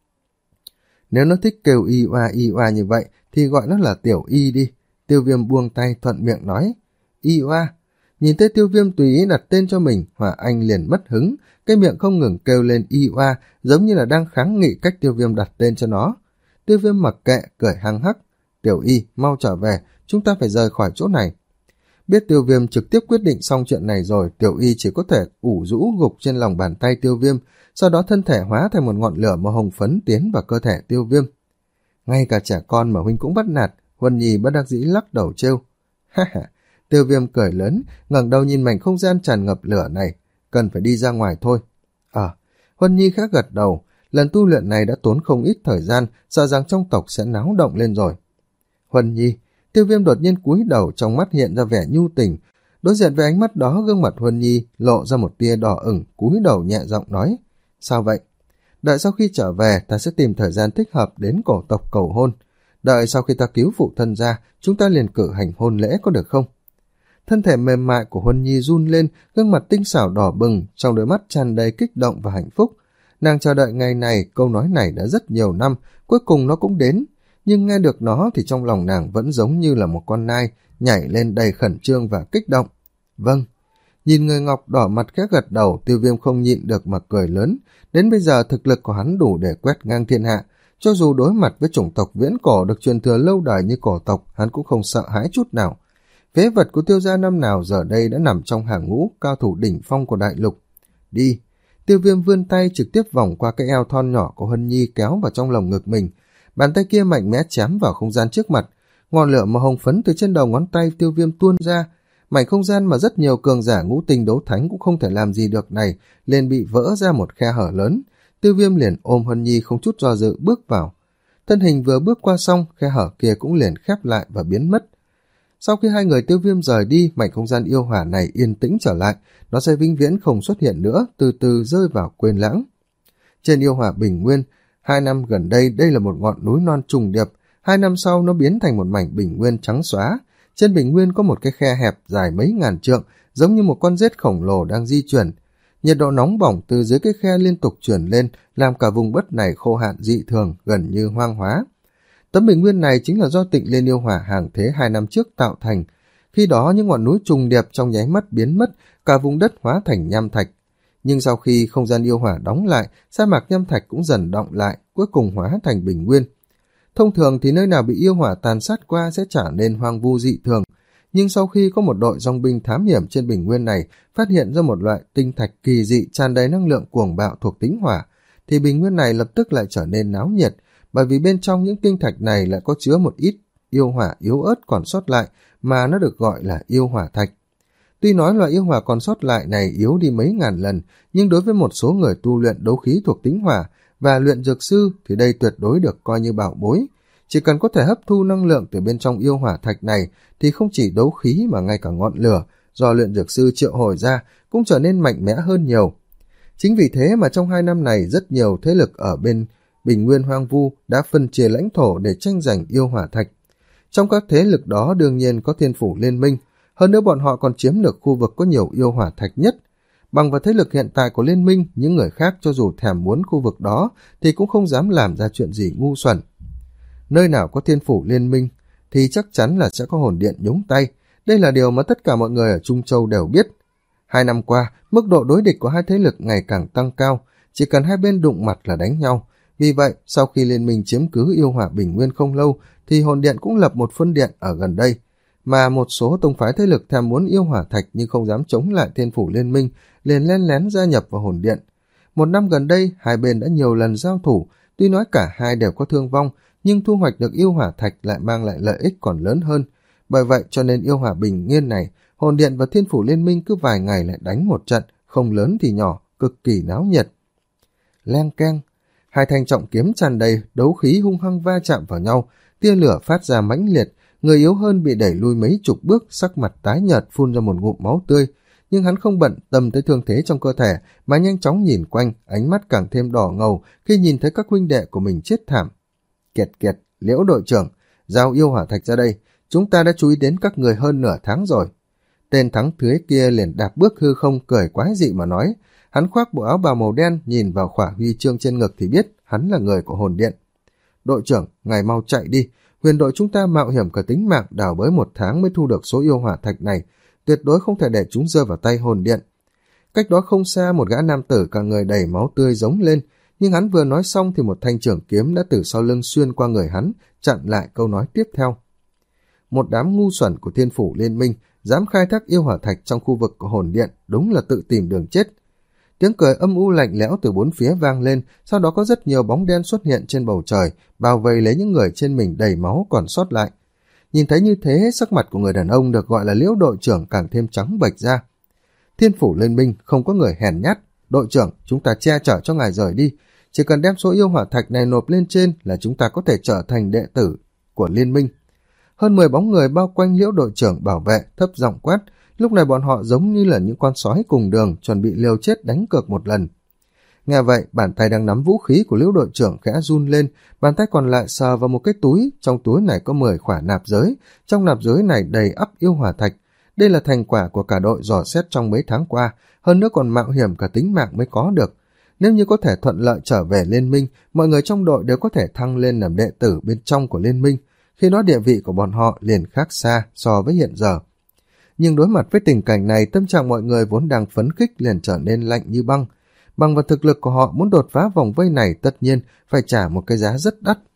Nếu nó thích kêu y oa y oa như vậy, thì gọi nó là Tiểu Y đi. Tiêu Viêm buông tay thuận miệng nói, y oa. Nhìn thấy Tiêu Viêm tùy ý đặt tên cho mình, hỏa anh liền mất hứng, cái miệng không ngừng kêu lên y oa, giống như là đang kháng nghị cách Tiêu Viêm đặt tên cho nó. Tiêu Viêm mặc kệ, cười hăng hắc, Tiểu Y, mau trở về, chúng ta phải rời khỏi chỗ này. Biết Tiêu Viêm trực tiếp quyết định xong chuyện này rồi, Tiểu Y chỉ có thể ủ rũ gục trên lòng bàn tay Tiêu Viêm, sau đó thân thể hóa thành một ngọn lửa màu hồng phấn tiến vào cơ thể Tiêu Viêm. Ngay cả trẻ con mà huynh cũng bắt nạt, Huân Nhi bất đắc dĩ lắc đầu trêu. Ha ha, Tiêu Viêm cười lớn, ngẩng đầu nhìn mảnh không gian tràn ngập lửa này, cần phải đi ra ngoài thôi. Ờ, à, Huân Nhi khá gật đầu, lần tu luyện này đã tốn không ít thời gian, sợ rằng trong tộc sẽ náo động lên rồi. Huân Nhi, Tiêu Viêm đột nhiên cúi đầu, trong mắt hiện ra vẻ nhu tình. Đối diện với ánh mắt đó, gương mặt Huân Nhi lộ ra một tia đỏ ửng, cúi đầu nhẹ giọng nói, sao vậy? Đợi sau khi trở về, ta sẽ tìm thời gian thích hợp đến cổ tộc cầu hôn. Đợi sau khi ta cứu phụ thân ra, chúng ta liền cử hành hôn lễ có được không? Thân thể mềm mại của Huân Nhi run lên, gương mặt tinh xảo đỏ bừng, trong đôi mắt tràn đầy kích động và hạnh phúc. Nàng chờ đợi ngày này, câu nói này đã rất nhiều năm, cuối cùng nó cũng đến. Nhưng nghe được nó thì trong lòng nàng vẫn giống như là một con nai, nhảy lên đầy khẩn trương và kích động. Vâng. Nhìn người ngọc đỏ mặt khẽ gật đầu, Tiêu Viêm không nhịn được mà cười lớn. Đến bây giờ thực lực của hắn đủ để quét ngang thiên hạ. Cho dù đối mặt với chủng tộc viễn cổ được truyền thừa lâu đời như cổ tộc, hắn cũng không sợ hãi chút nào. Phế vật của Tiêu gia năm nào giờ đây đã nằm trong hàng ngũ cao thủ đỉnh phong của đại lục. Đi. Tiêu Viêm vươn tay trực tiếp vòng qua cái eo thon nhỏ của Huân Nhi kéo vào trong lồng ngực mình. Bàn tay kia mạnh mẽ chém vào không gian trước mặt. Ngọn lửa màu hồng phấn từ trên đầu ngón tay Tiêu Viêm tuôn ra. Mảnh không gian mà rất nhiều cường giả ngũ tinh đấu thánh cũng không thể làm gì được này liền bị vỡ ra một khe hở lớn. Tiêu Viêm liền ôm Huân Nhi không chút do dự bước vào. Thân hình vừa bước qua xong, khe hở kia cũng liền khép lại và biến mất. Sau khi hai người Tiêu Viêm rời đi, mảnh không gian yêu hỏa này yên tĩnh trở lại, nó sẽ vĩnh viễn không xuất hiện nữa, từ từ rơi vào quên lãng. Trên yêu hỏa Bình Nguyên, hai năm gần đây đây là một ngọn núi non trùng điệp, hai năm sau nó biến thành một mảnh bình nguyên trắng xóa. Trên bình nguyên có một cái khe hẹp dài mấy ngàn trượng, giống như một con rết khổng lồ đang di chuyển. Nhiệt độ nóng bỏng từ dưới cái khe liên tục chuyển lên, làm cả vùng đất này khô hạn dị thường, gần như hoang hóa. Tấm bình nguyên này chính là do Tịnh Liên Yêu Hỏa hàng thế hai năm trước tạo thành. Khi đó những ngọn núi trùng điệp trong nháy mắt biến mất, cả vùng đất hóa thành nham thạch. Nhưng sau khi không gian yêu hỏa đóng lại, sa mạc nham thạch cũng dần đọng lại, cuối cùng hóa thành bình nguyên. Thông thường thì nơi nào bị yêu hỏa tàn sát qua sẽ trở nên hoang vu dị thường. Nhưng sau khi có một đội dòng binh thám hiểm trên bình nguyên này phát hiện ra một loại tinh thạch kỳ dị tràn đầy năng lượng cuồng bạo thuộc tính hỏa, thì bình nguyên này lập tức lại trở nên náo nhiệt, bởi vì bên trong những tinh thạch này lại có chứa một ít yêu hỏa yếu ớt còn sót lại mà nó được gọi là yêu hỏa thạch. Tuy nói loại yêu hỏa còn sót lại này yếu đi mấy ngàn lần, nhưng đối với một số người tu luyện đấu khí thuộc tính hỏa và luyện dược sư thì đây tuyệt đối được coi như bảo bối. Chỉ cần có thể hấp thu năng lượng từ bên trong yêu hỏa thạch này thì không chỉ đấu khí mà ngay cả ngọn lửa do luyện dược sư triệu hồi ra cũng trở nên mạnh mẽ hơn nhiều. Chính vì thế mà trong hai năm này rất nhiều thế lực ở bên Bình Nguyên Hoang Vu đã phân chia lãnh thổ để tranh giành yêu hỏa thạch. Trong các thế lực đó đương nhiên có Thiên Phủ Liên Minh, hơn nữa bọn họ còn chiếm được khu vực có nhiều yêu hỏa thạch nhất. Bằng vào thế lực hiện tại của liên minh, những người khác cho dù thèm muốn khu vực đó thì cũng không dám làm ra chuyện gì ngu xuẩn. Nơi nào có Thiên Phủ Liên Minh thì chắc chắn là sẽ có hồn điện nhúng tay. Đây là điều mà tất cả mọi người ở Trung Châu đều biết. Hai năm qua, mức độ đối địch của hai thế lực ngày càng tăng cao, chỉ cần hai bên đụng mặt là đánh nhau. Vì vậy, sau khi liên minh chiếm cứ yêu hỏa Bình Nguyên không lâu, thì hồn điện cũng lập một phân điện ở gần đây. Mà một số tông phái thế lực thèm muốn yêu hỏa thạch nhưng không dám chống lại Thiên Phủ Liên Minh, liền len lén gia nhập vào hồn điện. Một năm gần đây, hai bên đã nhiều lần giao thủ, tuy nói cả hai đều có thương vong, nhưng thu hoạch được yêu hỏa thạch lại mang lại lợi ích còn lớn hơn. Bởi vậy cho nên yêu hỏa Bình Nguyên này, hồn điện và Thiên Phủ Liên Minh cứ vài ngày lại đánh một trận, không lớn thì nhỏ, cực kỳ náo nhiệt. Leng keng, hai thanh trọng kiếm tràn đầy đấu khí hung hăng va chạm vào nhau, tia lửa phát ra mãnh liệt, người yếu hơn bị đẩy lui mấy chục bước, sắc mặt tái nhợt phun ra một ngụm máu tươi, nhưng hắn không bận tâm tới thương thế trong cơ thể mà nhanh chóng nhìn quanh, ánh mắt càng thêm đỏ ngầu khi nhìn thấy các huynh đệ của mình chết thảm. Kiệt kiệt, Liễu đội trưởng, giao yêu hỏa thạch ra đây, chúng ta đã chú ý đến các người hơn nửa tháng rồi. Tên thắng thuế kia liền đạp bước hư không cười quái dị mà nói. Hắn khoác bộ áo bào màu đen, nhìn vào khỏa huy chương trên ngực thì biết hắn là người của hồn điện. Đội trưởng, ngài mau chạy đi, huyền đội chúng ta mạo hiểm cả tính mạng đào bới một tháng mới thu được số yêu hỏa thạch này, tuyệt đối không thể để chúng rơi vào tay hồn điện. Cách đó không xa, một gã nam tử cả người đầy máu tươi giống lên, nhưng hắn vừa nói xong thì một thanh trưởng kiếm đã từ sau lưng xuyên qua người hắn, chặn lại câu nói tiếp theo. Một đám ngu xuẩn của Thiên Phủ Liên Minh dám khai thác yêu hỏa thạch trong khu vực của hồn điện, đúng là tự tìm đường chết. Tiếng cười âm u lạnh lẽo từ bốn phía vang lên, sau đó có rất nhiều bóng đen xuất hiện trên bầu trời, bao vây lấy những người trên mình đầy máu còn sót lại. Nhìn thấy như thế, sắc mặt của người đàn ông được gọi là Liễu đội trưởng càng thêm trắng bệch ra. Thiên Phủ Liên Minh không có người hèn nhát, đội trưởng, chúng ta che chở cho ngài rời đi, chỉ cần đem số yêu hỏa thạch này nộp lên trên là chúng ta có thể trở thành đệ tử của liên minh. Hơn mười bóng người bao quanh Liễu đội trưởng bảo vệ, thấp giọng quát. Lúc này bọn họ giống như là những con sói cùng đường, chuẩn bị liều chết đánh cược một lần. Nghe vậy, bàn tay đang nắm vũ khí của Liễu đội trưởng khẽ run lên, bàn tay còn lại sờ vào một cái túi, trong túi này có mười khỏa nạp giới, trong nạp giới này đầy ắp yêu hỏa thạch. Đây là thành quả của cả đội dò xét trong mấy tháng qua, hơn nữa còn mạo hiểm cả tính mạng mới có được. Nếu như có thể thuận lợi trở về liên minh, mọi người trong đội đều có thể thăng lên làm đệ tử bên trong của liên minh, khi đó địa vị của bọn họ liền khác xa so với hiện giờ. Nhưng đối mặt với tình cảnh này, tâm trạng mọi người vốn đang phấn khích liền trở nên lạnh như băng. Bằng vào thực lực của họ, muốn đột phá vòng vây này tất nhiên phải trả một cái giá rất đắt.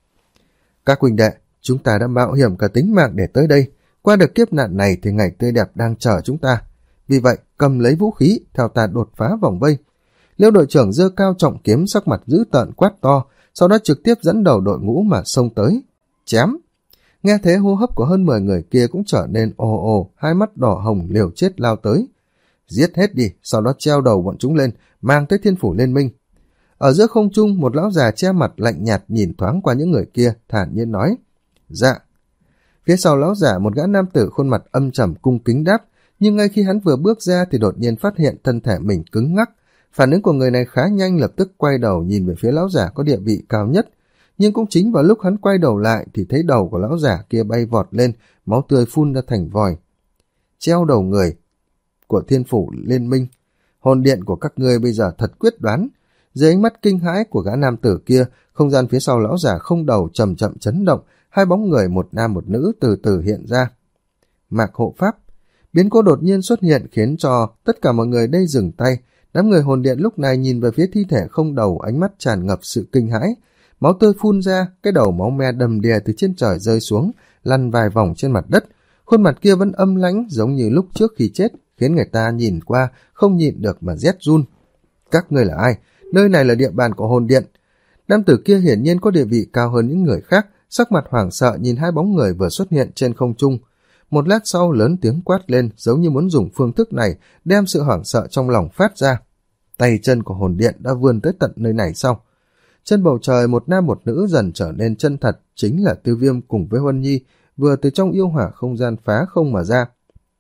Các huynh đệ, chúng ta đã mạo hiểm cả tính mạng để tới đây. Qua được kiếp nạn này thì ngày tươi đẹp đang chờ chúng ta. Vì vậy, cầm lấy vũ khí, theo ta đột phá vòng vây. Liễu đội trưởng giơ cao trọng kiếm, sắc mặt dữ tợn quát to, sau đó trực tiếp dẫn đầu đội ngũ mà xông tới. Chém! Nghe thế hô hấp của hơn mười người kia cũng trở nên ồ ồ, hai mắt đỏ hồng liều chết lao tới. Giết hết đi, sau đó treo đầu bọn chúng lên, mang tới Thiên Phủ Liên Minh. Ở giữa không trung, một lão già che mặt lạnh nhạt nhìn thoáng qua những người kia, thản nhiên nói. Dạ. Phía sau lão già một gã nam tử khuôn mặt âm trầm cung kính đáp, nhưng ngay khi hắn vừa bước ra thì đột nhiên phát hiện thân thể mình cứng ngắc. Phản ứng của người này khá nhanh, lập tức quay đầu nhìn về phía lão già có địa vị cao nhất. Nhưng cũng chính vào lúc hắn quay đầu lại thì thấy đầu của lão giả kia bay vọt lên, máu tươi phun ra thành vòi. Treo đầu người của Thiên Phủ Liên Minh, hồn điện của các ngươi bây giờ thật quyết đoán. Dưới ánh mắt kinh hãi của gã nam tử kia, không gian phía sau lão giả không đầu chậm chậm chấn động, hai bóng người một nam một nữ từ từ hiện ra. Mạc hộ pháp, biến cố đột nhiên xuất hiện khiến cho tất cả mọi người đây dừng tay. Đám người hồn điện lúc này nhìn về phía thi thể không đầu, ánh mắt tràn ngập sự kinh hãi. Máu tươi phun ra, cái đầu máu me đầm đìa từ trên trời rơi xuống, lăn vài vòng trên mặt đất. Khuôn mặt kia vẫn âm lãnh giống như lúc trước khi chết, khiến người ta nhìn qua không nhịn được mà rét run. Các ngươi là ai? Nơi này là địa bàn của hồn điện. Nam tử kia hiển nhiên có địa vị cao hơn những người khác, sắc mặt hoảng sợ nhìn hai bóng người vừa xuất hiện trên không trung. Một lát sau lớn tiếng quát lên, giống như muốn dùng phương thức này đem sự hoảng sợ trong lòng phát ra. Tay chân của hồn điện đã vươn tới tận nơi này sau. Trên bầu trời một nam một nữ dần trở nên chân thật, chính là Tiêu Viêm cùng với Huân Nhi, vừa từ trong yêu hỏa không gian phá không mà ra.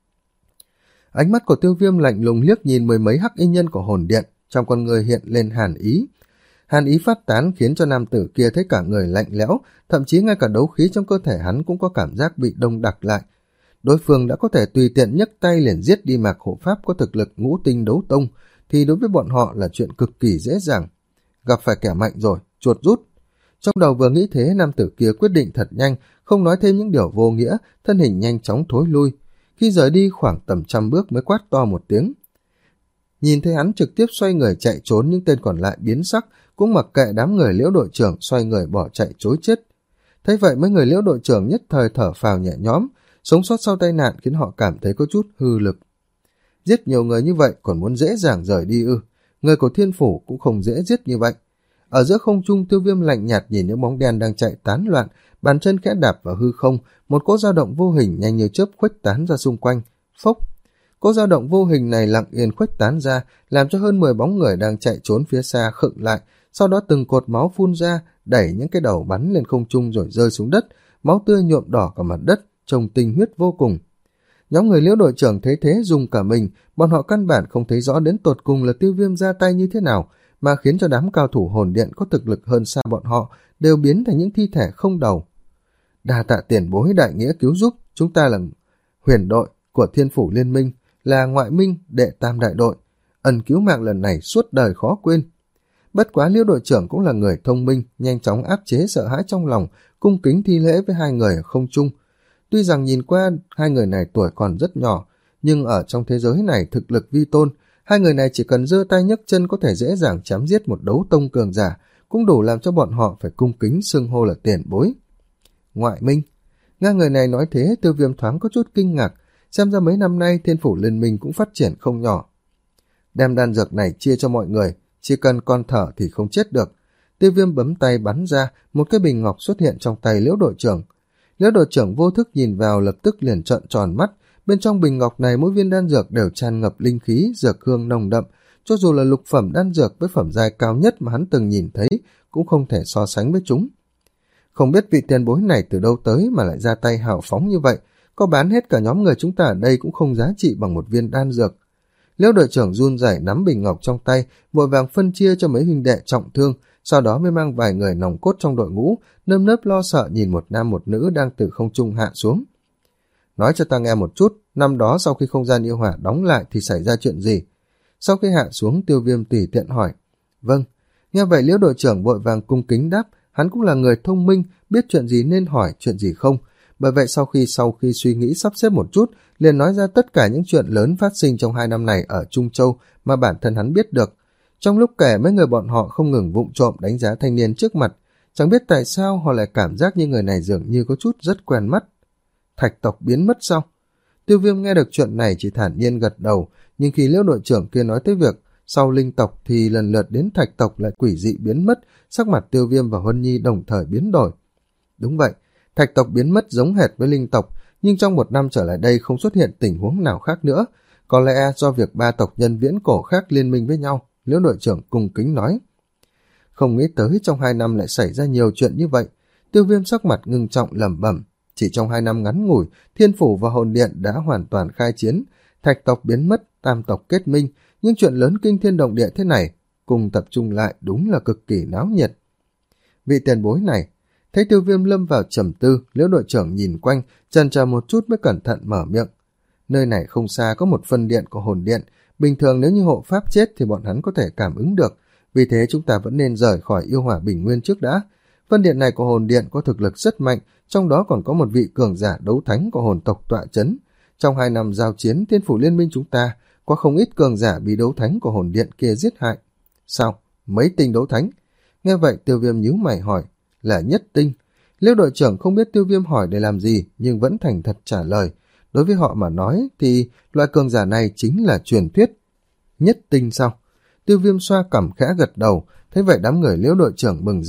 Ánh mắt của Tiêu Viêm lạnh lùng liếc nhìn mười mấy hắc y nhân của hồn điện, trong con người hiện lên hàn ý. Hàn ý phát tán khiến cho nam tử kia thấy cả người lạnh lẽo, thậm chí ngay cả đấu khí trong cơ thể hắn cũng có cảm giác bị đông đặc lại. Đối phương đã có thể tùy tiện nhấc tay liền giết đi Mạc Hộ Pháp có thực lực ngũ tinh đấu tông, thì đối với bọn họ là chuyện cực kỳ dễ dàng. Gặp phải kẻ mạnh rồi, chuột rút. Trong đầu vừa nghĩ thế, nam tử kia quyết định thật nhanh, không nói thêm những điều vô nghĩa, thân hình nhanh chóng thối lui. Khi rời đi khoảng tầm trăm bước mới quát to một tiếng. Nhìn thấy hắn trực tiếp xoay người chạy trốn, những tên còn lại biến sắc, cũng mặc kệ đám người Liễu đội trưởng xoay người bỏ chạy trối chết. Thấy vậy mấy người Liễu đội trưởng nhất thời thở phào nhẹ nhõm, sống sót sau tai nạn khiến họ cảm thấy có chút hư lực. Giết nhiều người như vậy còn muốn dễ dàng rời đi ư? Người của Thiên Phủ cũng không dễ giết như vậy. Ở giữa không trung, Tiêu Viêm lạnh nhạt nhìn những bóng đen đang chạy tán loạn, bàn chân khẽ đạp vào hư không, một cỗ dao động vô hình nhanh như chớp khuếch tán ra xung quanh. Phốc! Cỗ dao động vô hình này lặng yên khuếch tán ra, làm cho hơn mười bóng người đang chạy trốn phía xa khựng lại, sau đó từng cột máu phun ra, đẩy những cái đầu bắn lên không trung rồi rơi xuống đất, máu tươi nhuộm đỏ cả mặt đất, trông tinh huyết vô cùng. Nhóm người Liễu đội trưởng thấy thế dùng cả mình, bọn họ căn bản không thấy rõ đến tột cùng là Tiêu Viêm ra tay như thế nào, mà khiến cho đám cao thủ hồn điện có thực lực hơn xa bọn họ đều biến thành những thi thể không đầu. Đa tạ tiền bối đại nghĩa cứu giúp, chúng ta là huyền đội của Thiên Phủ Liên Minh, là ngoại minh đệ tam đại đội, ân cứu mạng lần này suốt đời khó quên. Bất quá Liễu đội trưởng cũng là người thông minh, nhanh chóng áp chế sợ hãi trong lòng, cung kính thi lễ với hai người ở không trung. Tuy rằng nhìn qua hai người này tuổi còn rất nhỏ, nhưng ở trong thế giới này thực lực vi tôn, hai người này chỉ cần giơ tay nhấc chân có thể dễ dàng chém giết một đấu tông cường giả, cũng đủ làm cho bọn họ phải cung kính xưng hô là tiền bối. Ngoại minh. Nghe người này nói thế, Tiêu Viêm thoáng có chút kinh ngạc, xem ra mấy năm nay Thiên Phủ Liên Minh cũng phát triển không nhỏ. Đem đan dược này chia cho mọi người, chỉ cần con thở thì không chết được. Tiêu Viêm bấm tay bắn ra, một cái bình ngọc xuất hiện trong tay Liễu đội trưởng. Liễu đội trưởng vô thức nhìn vào lập tức liền trợn tròn mắt, bên trong bình ngọc này mỗi viên đan dược đều tràn ngập linh khí, dược hương nồng đậm, cho dù là lục phẩm đan dược với phẩm giai cao nhất mà hắn từng nhìn thấy cũng không thể so sánh với chúng. Không biết vị tiền bối này từ đâu tới mà lại ra tay hào phóng như vậy, có bán hết cả nhóm người chúng ta ở đây cũng không giá trị bằng một viên đan dược. Liễu đội trưởng run rẩy nắm bình ngọc trong tay, vội vàng phân chia cho mấy huynh đệ trọng thương, sau đó mới mang vài người nòng cốt trong đội ngũ, nơm nớp lo sợ nhìn một nam một nữ đang từ không trung hạ xuống. Nói cho ta nghe một chút, năm đó sau khi không gian yêu hỏa đóng lại thì xảy ra chuyện gì? Sau khi hạ xuống, Tiêu Viêm tùy tiện hỏi. Vâng. Nghe vậy Liễu đội trưởng vội vàng cung kính đáp, hắn cũng là người thông minh, biết chuyện gì nên hỏi, chuyện gì không. Bởi vậy sau khi sau khi suy nghĩ sắp xếp một chút, liền nói ra tất cả những chuyện lớn phát sinh trong hai năm này ở Trung Châu mà bản thân hắn biết được. Trong lúc kể, mấy người bọn họ không ngừng vụng trộm đánh giá thanh niên trước mặt, chẳng biết tại sao họ lại cảm giác như người này dường như có chút rất quen mắt. Thạch tộc biến mất sao? Tiêu Viêm nghe được chuyện này chỉ thản nhiên gật đầu, nhưng khi Liễu đội trưởng kia nói tới việc sau linh tộc thì lần lượt đến thạch tộc lại quỷ dị biến mất, sắc mặt Tiêu Viêm và Huân Nhi đồng thời biến đổi. Đúng vậy, thạch tộc biến mất giống hệt với linh tộc, nhưng trong một năm trở lại đây không xuất hiện tình huống nào khác nữa, có lẽ do việc ba tộc nhân viễn cổ khác liên minh với nhau. Liễu đội trưởng cung kính nói. Không nghĩ tới trong hai năm lại xảy ra nhiều chuyện như vậy. Tiêu Viêm sắc mặt ngưng trọng lẩm bẩm. Chỉ trong hai năm ngắn ngủi, Thiên Phủ và Hồn Điện đã hoàn toàn khai chiến, thạch tộc biến mất, tam tộc kết minh, nhưng chuyện lớn kinh thiên động địa thế này cùng tập trung lại đúng là cực kỳ náo nhiệt. Vị tiền bối này, thấy Tiêu Viêm lâm vào trầm tư, Liễu đội trưởng nhìn quanh, chần chờ một chút mới cẩn thận mở miệng. Nơi này không xa có một phân điện của Hồn Điện, bình thường nếu như hộ pháp chết thì bọn hắn có thể cảm ứng được, vì thế chúng ta vẫn nên rời khỏi yêu hỏa bình nguyên trước đã. Phân điện này của Hồn Điện có thực lực rất mạnh, trong đó còn có một vị cường giả đấu thánh của hồn tộc tọa chấn. Trong hai năm giao chiến, Thiên Phủ Liên Minh chúng ta có không ít cường giả bị đấu thánh của Hồn Điện kia giết hại. Sao? Mấy tinh đấu thánh? Nghe vậy Tiêu Viêm nhíu mày hỏi. Là nhất tinh. Liễu đội trưởng không biết Tiêu Viêm hỏi để làm gì, nhưng vẫn thành thật trả lời. Đối với họ mà nói thì loại cường giả này chính là truyền thuyết. Nhất tinh sao? Tiêu Viêm xoa cằm khẽ gật đầu, thấy vậy đám người Liễu đội trưởng mừng rỡ,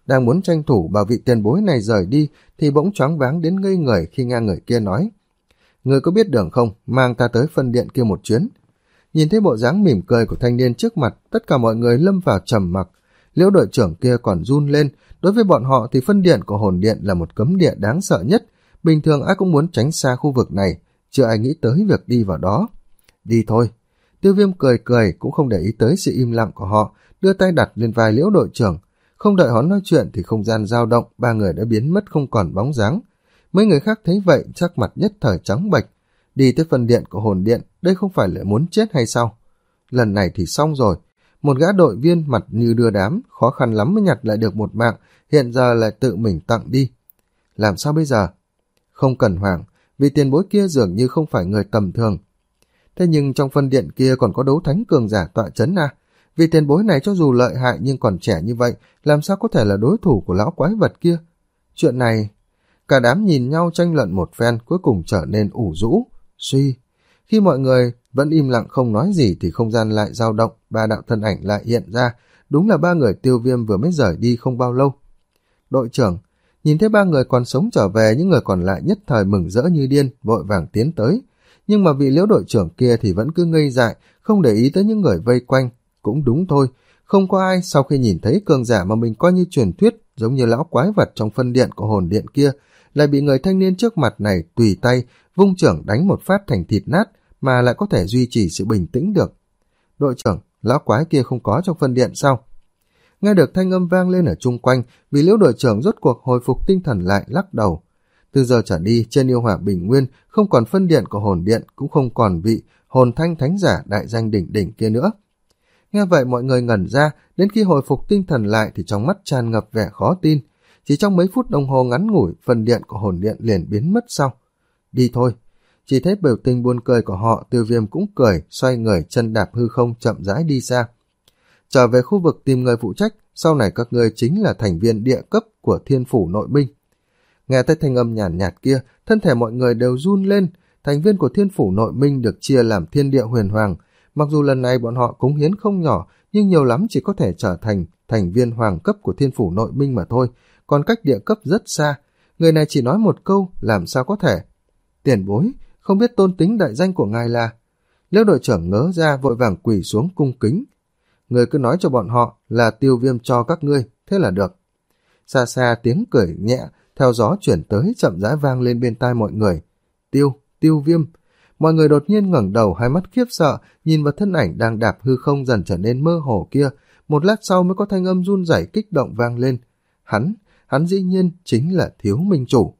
đang muốn tranh thủ bảo vị tiền bối này rời đi thì bỗng choáng váng đến ngây người khi nghe người kia nói: Người có biết đường không, mang ta tới phân điện kia một chuyến. Nhìn thấy bộ dáng mỉm cười của thanh niên trước mặt, tất cả mọi người lâm vào trầm mặc. Liễu đội trưởng kia còn run lên. Đối với bọn họ thì phân điện của hồn điện là một cấm địa đáng sợ nhất. Bình thường ai cũng muốn tránh xa khu vực này, chưa ai nghĩ tới việc đi vào đó. Đi thôi. Tiêu Viêm cười cười cũng không để ý tới sự im lặng của họ, đưa tay đặt lên vai Liễu đội trưởng. Không đợi họ nói chuyện thì không gian dao động, ba người đã biến mất không còn bóng dáng. Mấy người khác thấy vậy chắc mặt nhất thời trắng bệch. Đi tới phân điện của hồn điện, đây không phải là muốn chết hay sao? Lần này thì xong rồi. Một gã đội viên mặt như đưa đám, khó khăn lắm mới nhặt lại được một mạng, hiện giờ lại tự mình tặng đi. Làm sao bây giờ? Không cần hoảng, vì tiền bối kia dường như không phải người tầm thường. Thế nhưng trong phân điện kia còn có đấu thánh cường giả tọa chấn à? Vì tiền bối này cho dù lợi hại nhưng còn trẻ như vậy, làm sao có thể là đối thủ của lão quái vật kia? Chuyện này... Cả đám nhìn nhau tranh luận một phen, cuối cùng trở nên ủ rũ. Suy, khi mọi người vẫn im lặng không nói gì thì không gian lại dao động, ba đạo thân ảnh lại hiện ra, đúng là ba người Tiêu Viêm vừa mới rời đi không bao lâu. Đội trưởng, nhìn thấy ba người còn sống trở về, những người còn lại nhất thời mừng rỡ như điên, vội vàng tiến tới. Nhưng mà vị Liễu đội trưởng kia thì vẫn cứ ngây dại, không để ý tới những người vây quanh. Cũng đúng thôi, không có ai sau khi nhìn thấy cường giả mà mình coi như truyền thuyết, giống như lão quái vật trong phân điện của hồn điện kia, lại bị người thanh niên trước mặt này tùy tay vung trưởng đánh một phát thành thịt nát mà lại có thể duy trì sự bình tĩnh được. Đội trưởng, lão quái kia không có trong phân điện sao? Nghe được thanh âm vang lên ở chung quanh, vì Liễu đội trưởng rốt cuộc hồi phục tinh thần lại lắc đầu. Từ giờ trở đi, trên yêu hỏa bình nguyên không còn phân điện của hồn điện, cũng không còn vị hồn thanh thánh giả đại danh đỉnh đỉnh kia nữa. Nghe vậy mọi người ngẩn ra, đến khi hồi phục tinh thần lại thì trong mắt tràn ngập vẻ khó tin. Chỉ trong mấy phút đồng hồ ngắn ngủi, phần điện của hồn điện liền biến mất sau. Đi thôi. Chỉ thấy biểu tình buồn cười của họ, Tiêu Viêm cũng cười, xoay người chân đạp hư không chậm rãi đi xa. Trở về khu vực tìm người phụ trách, sau này các ngươi chính là thành viên địa cấp của Thiên Phủ Nội Minh. Nghe thấy thanh âm nhàn nhạt, nhạt kia, thân thể mọi người đều run lên. Thành viên của Thiên Phủ Nội Minh được chia làm Thiên Địa Huyền Hoàng. Mặc dù lần này bọn họ cống hiến không nhỏ, nhưng nhiều lắm chỉ có thể trở thành thành viên hoàng cấp của Thiên Phủ Nội Minh mà thôi, còn cách địa cấp rất xa. Người này chỉ nói một câu, làm sao có thể? Tiền bối, không biết tôn tính đại danh của ngài là... Liễu đội trưởng ngớ ra vội vàng quỳ xuống cung kính. Người cứ nói cho bọn họ là Tiêu Viêm cho các ngươi, thế là được. Xa xa tiếng cười nhẹ, theo gió chuyển tới chậm rãi vang lên bên tai mọi người. Tiêu, Tiêu Viêm. Mọi người đột nhiên ngẩng đầu, hai mắt khiếp sợ, nhìn vào thân ảnh đang đạp hư không dần trở nên mơ hồ kia. Một lát sau mới có thanh âm run rẩy kích động vang lên. Hắn, hắn dĩ nhiên chính là Thiếu Minh Chủ.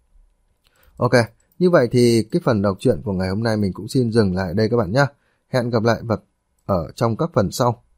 Ok, như vậy thì cái phần đọc truyện của ngày hôm nay mình cũng xin dừng lại đây các bạn nhé. Hẹn gặp lại vật ở trong các phần sau.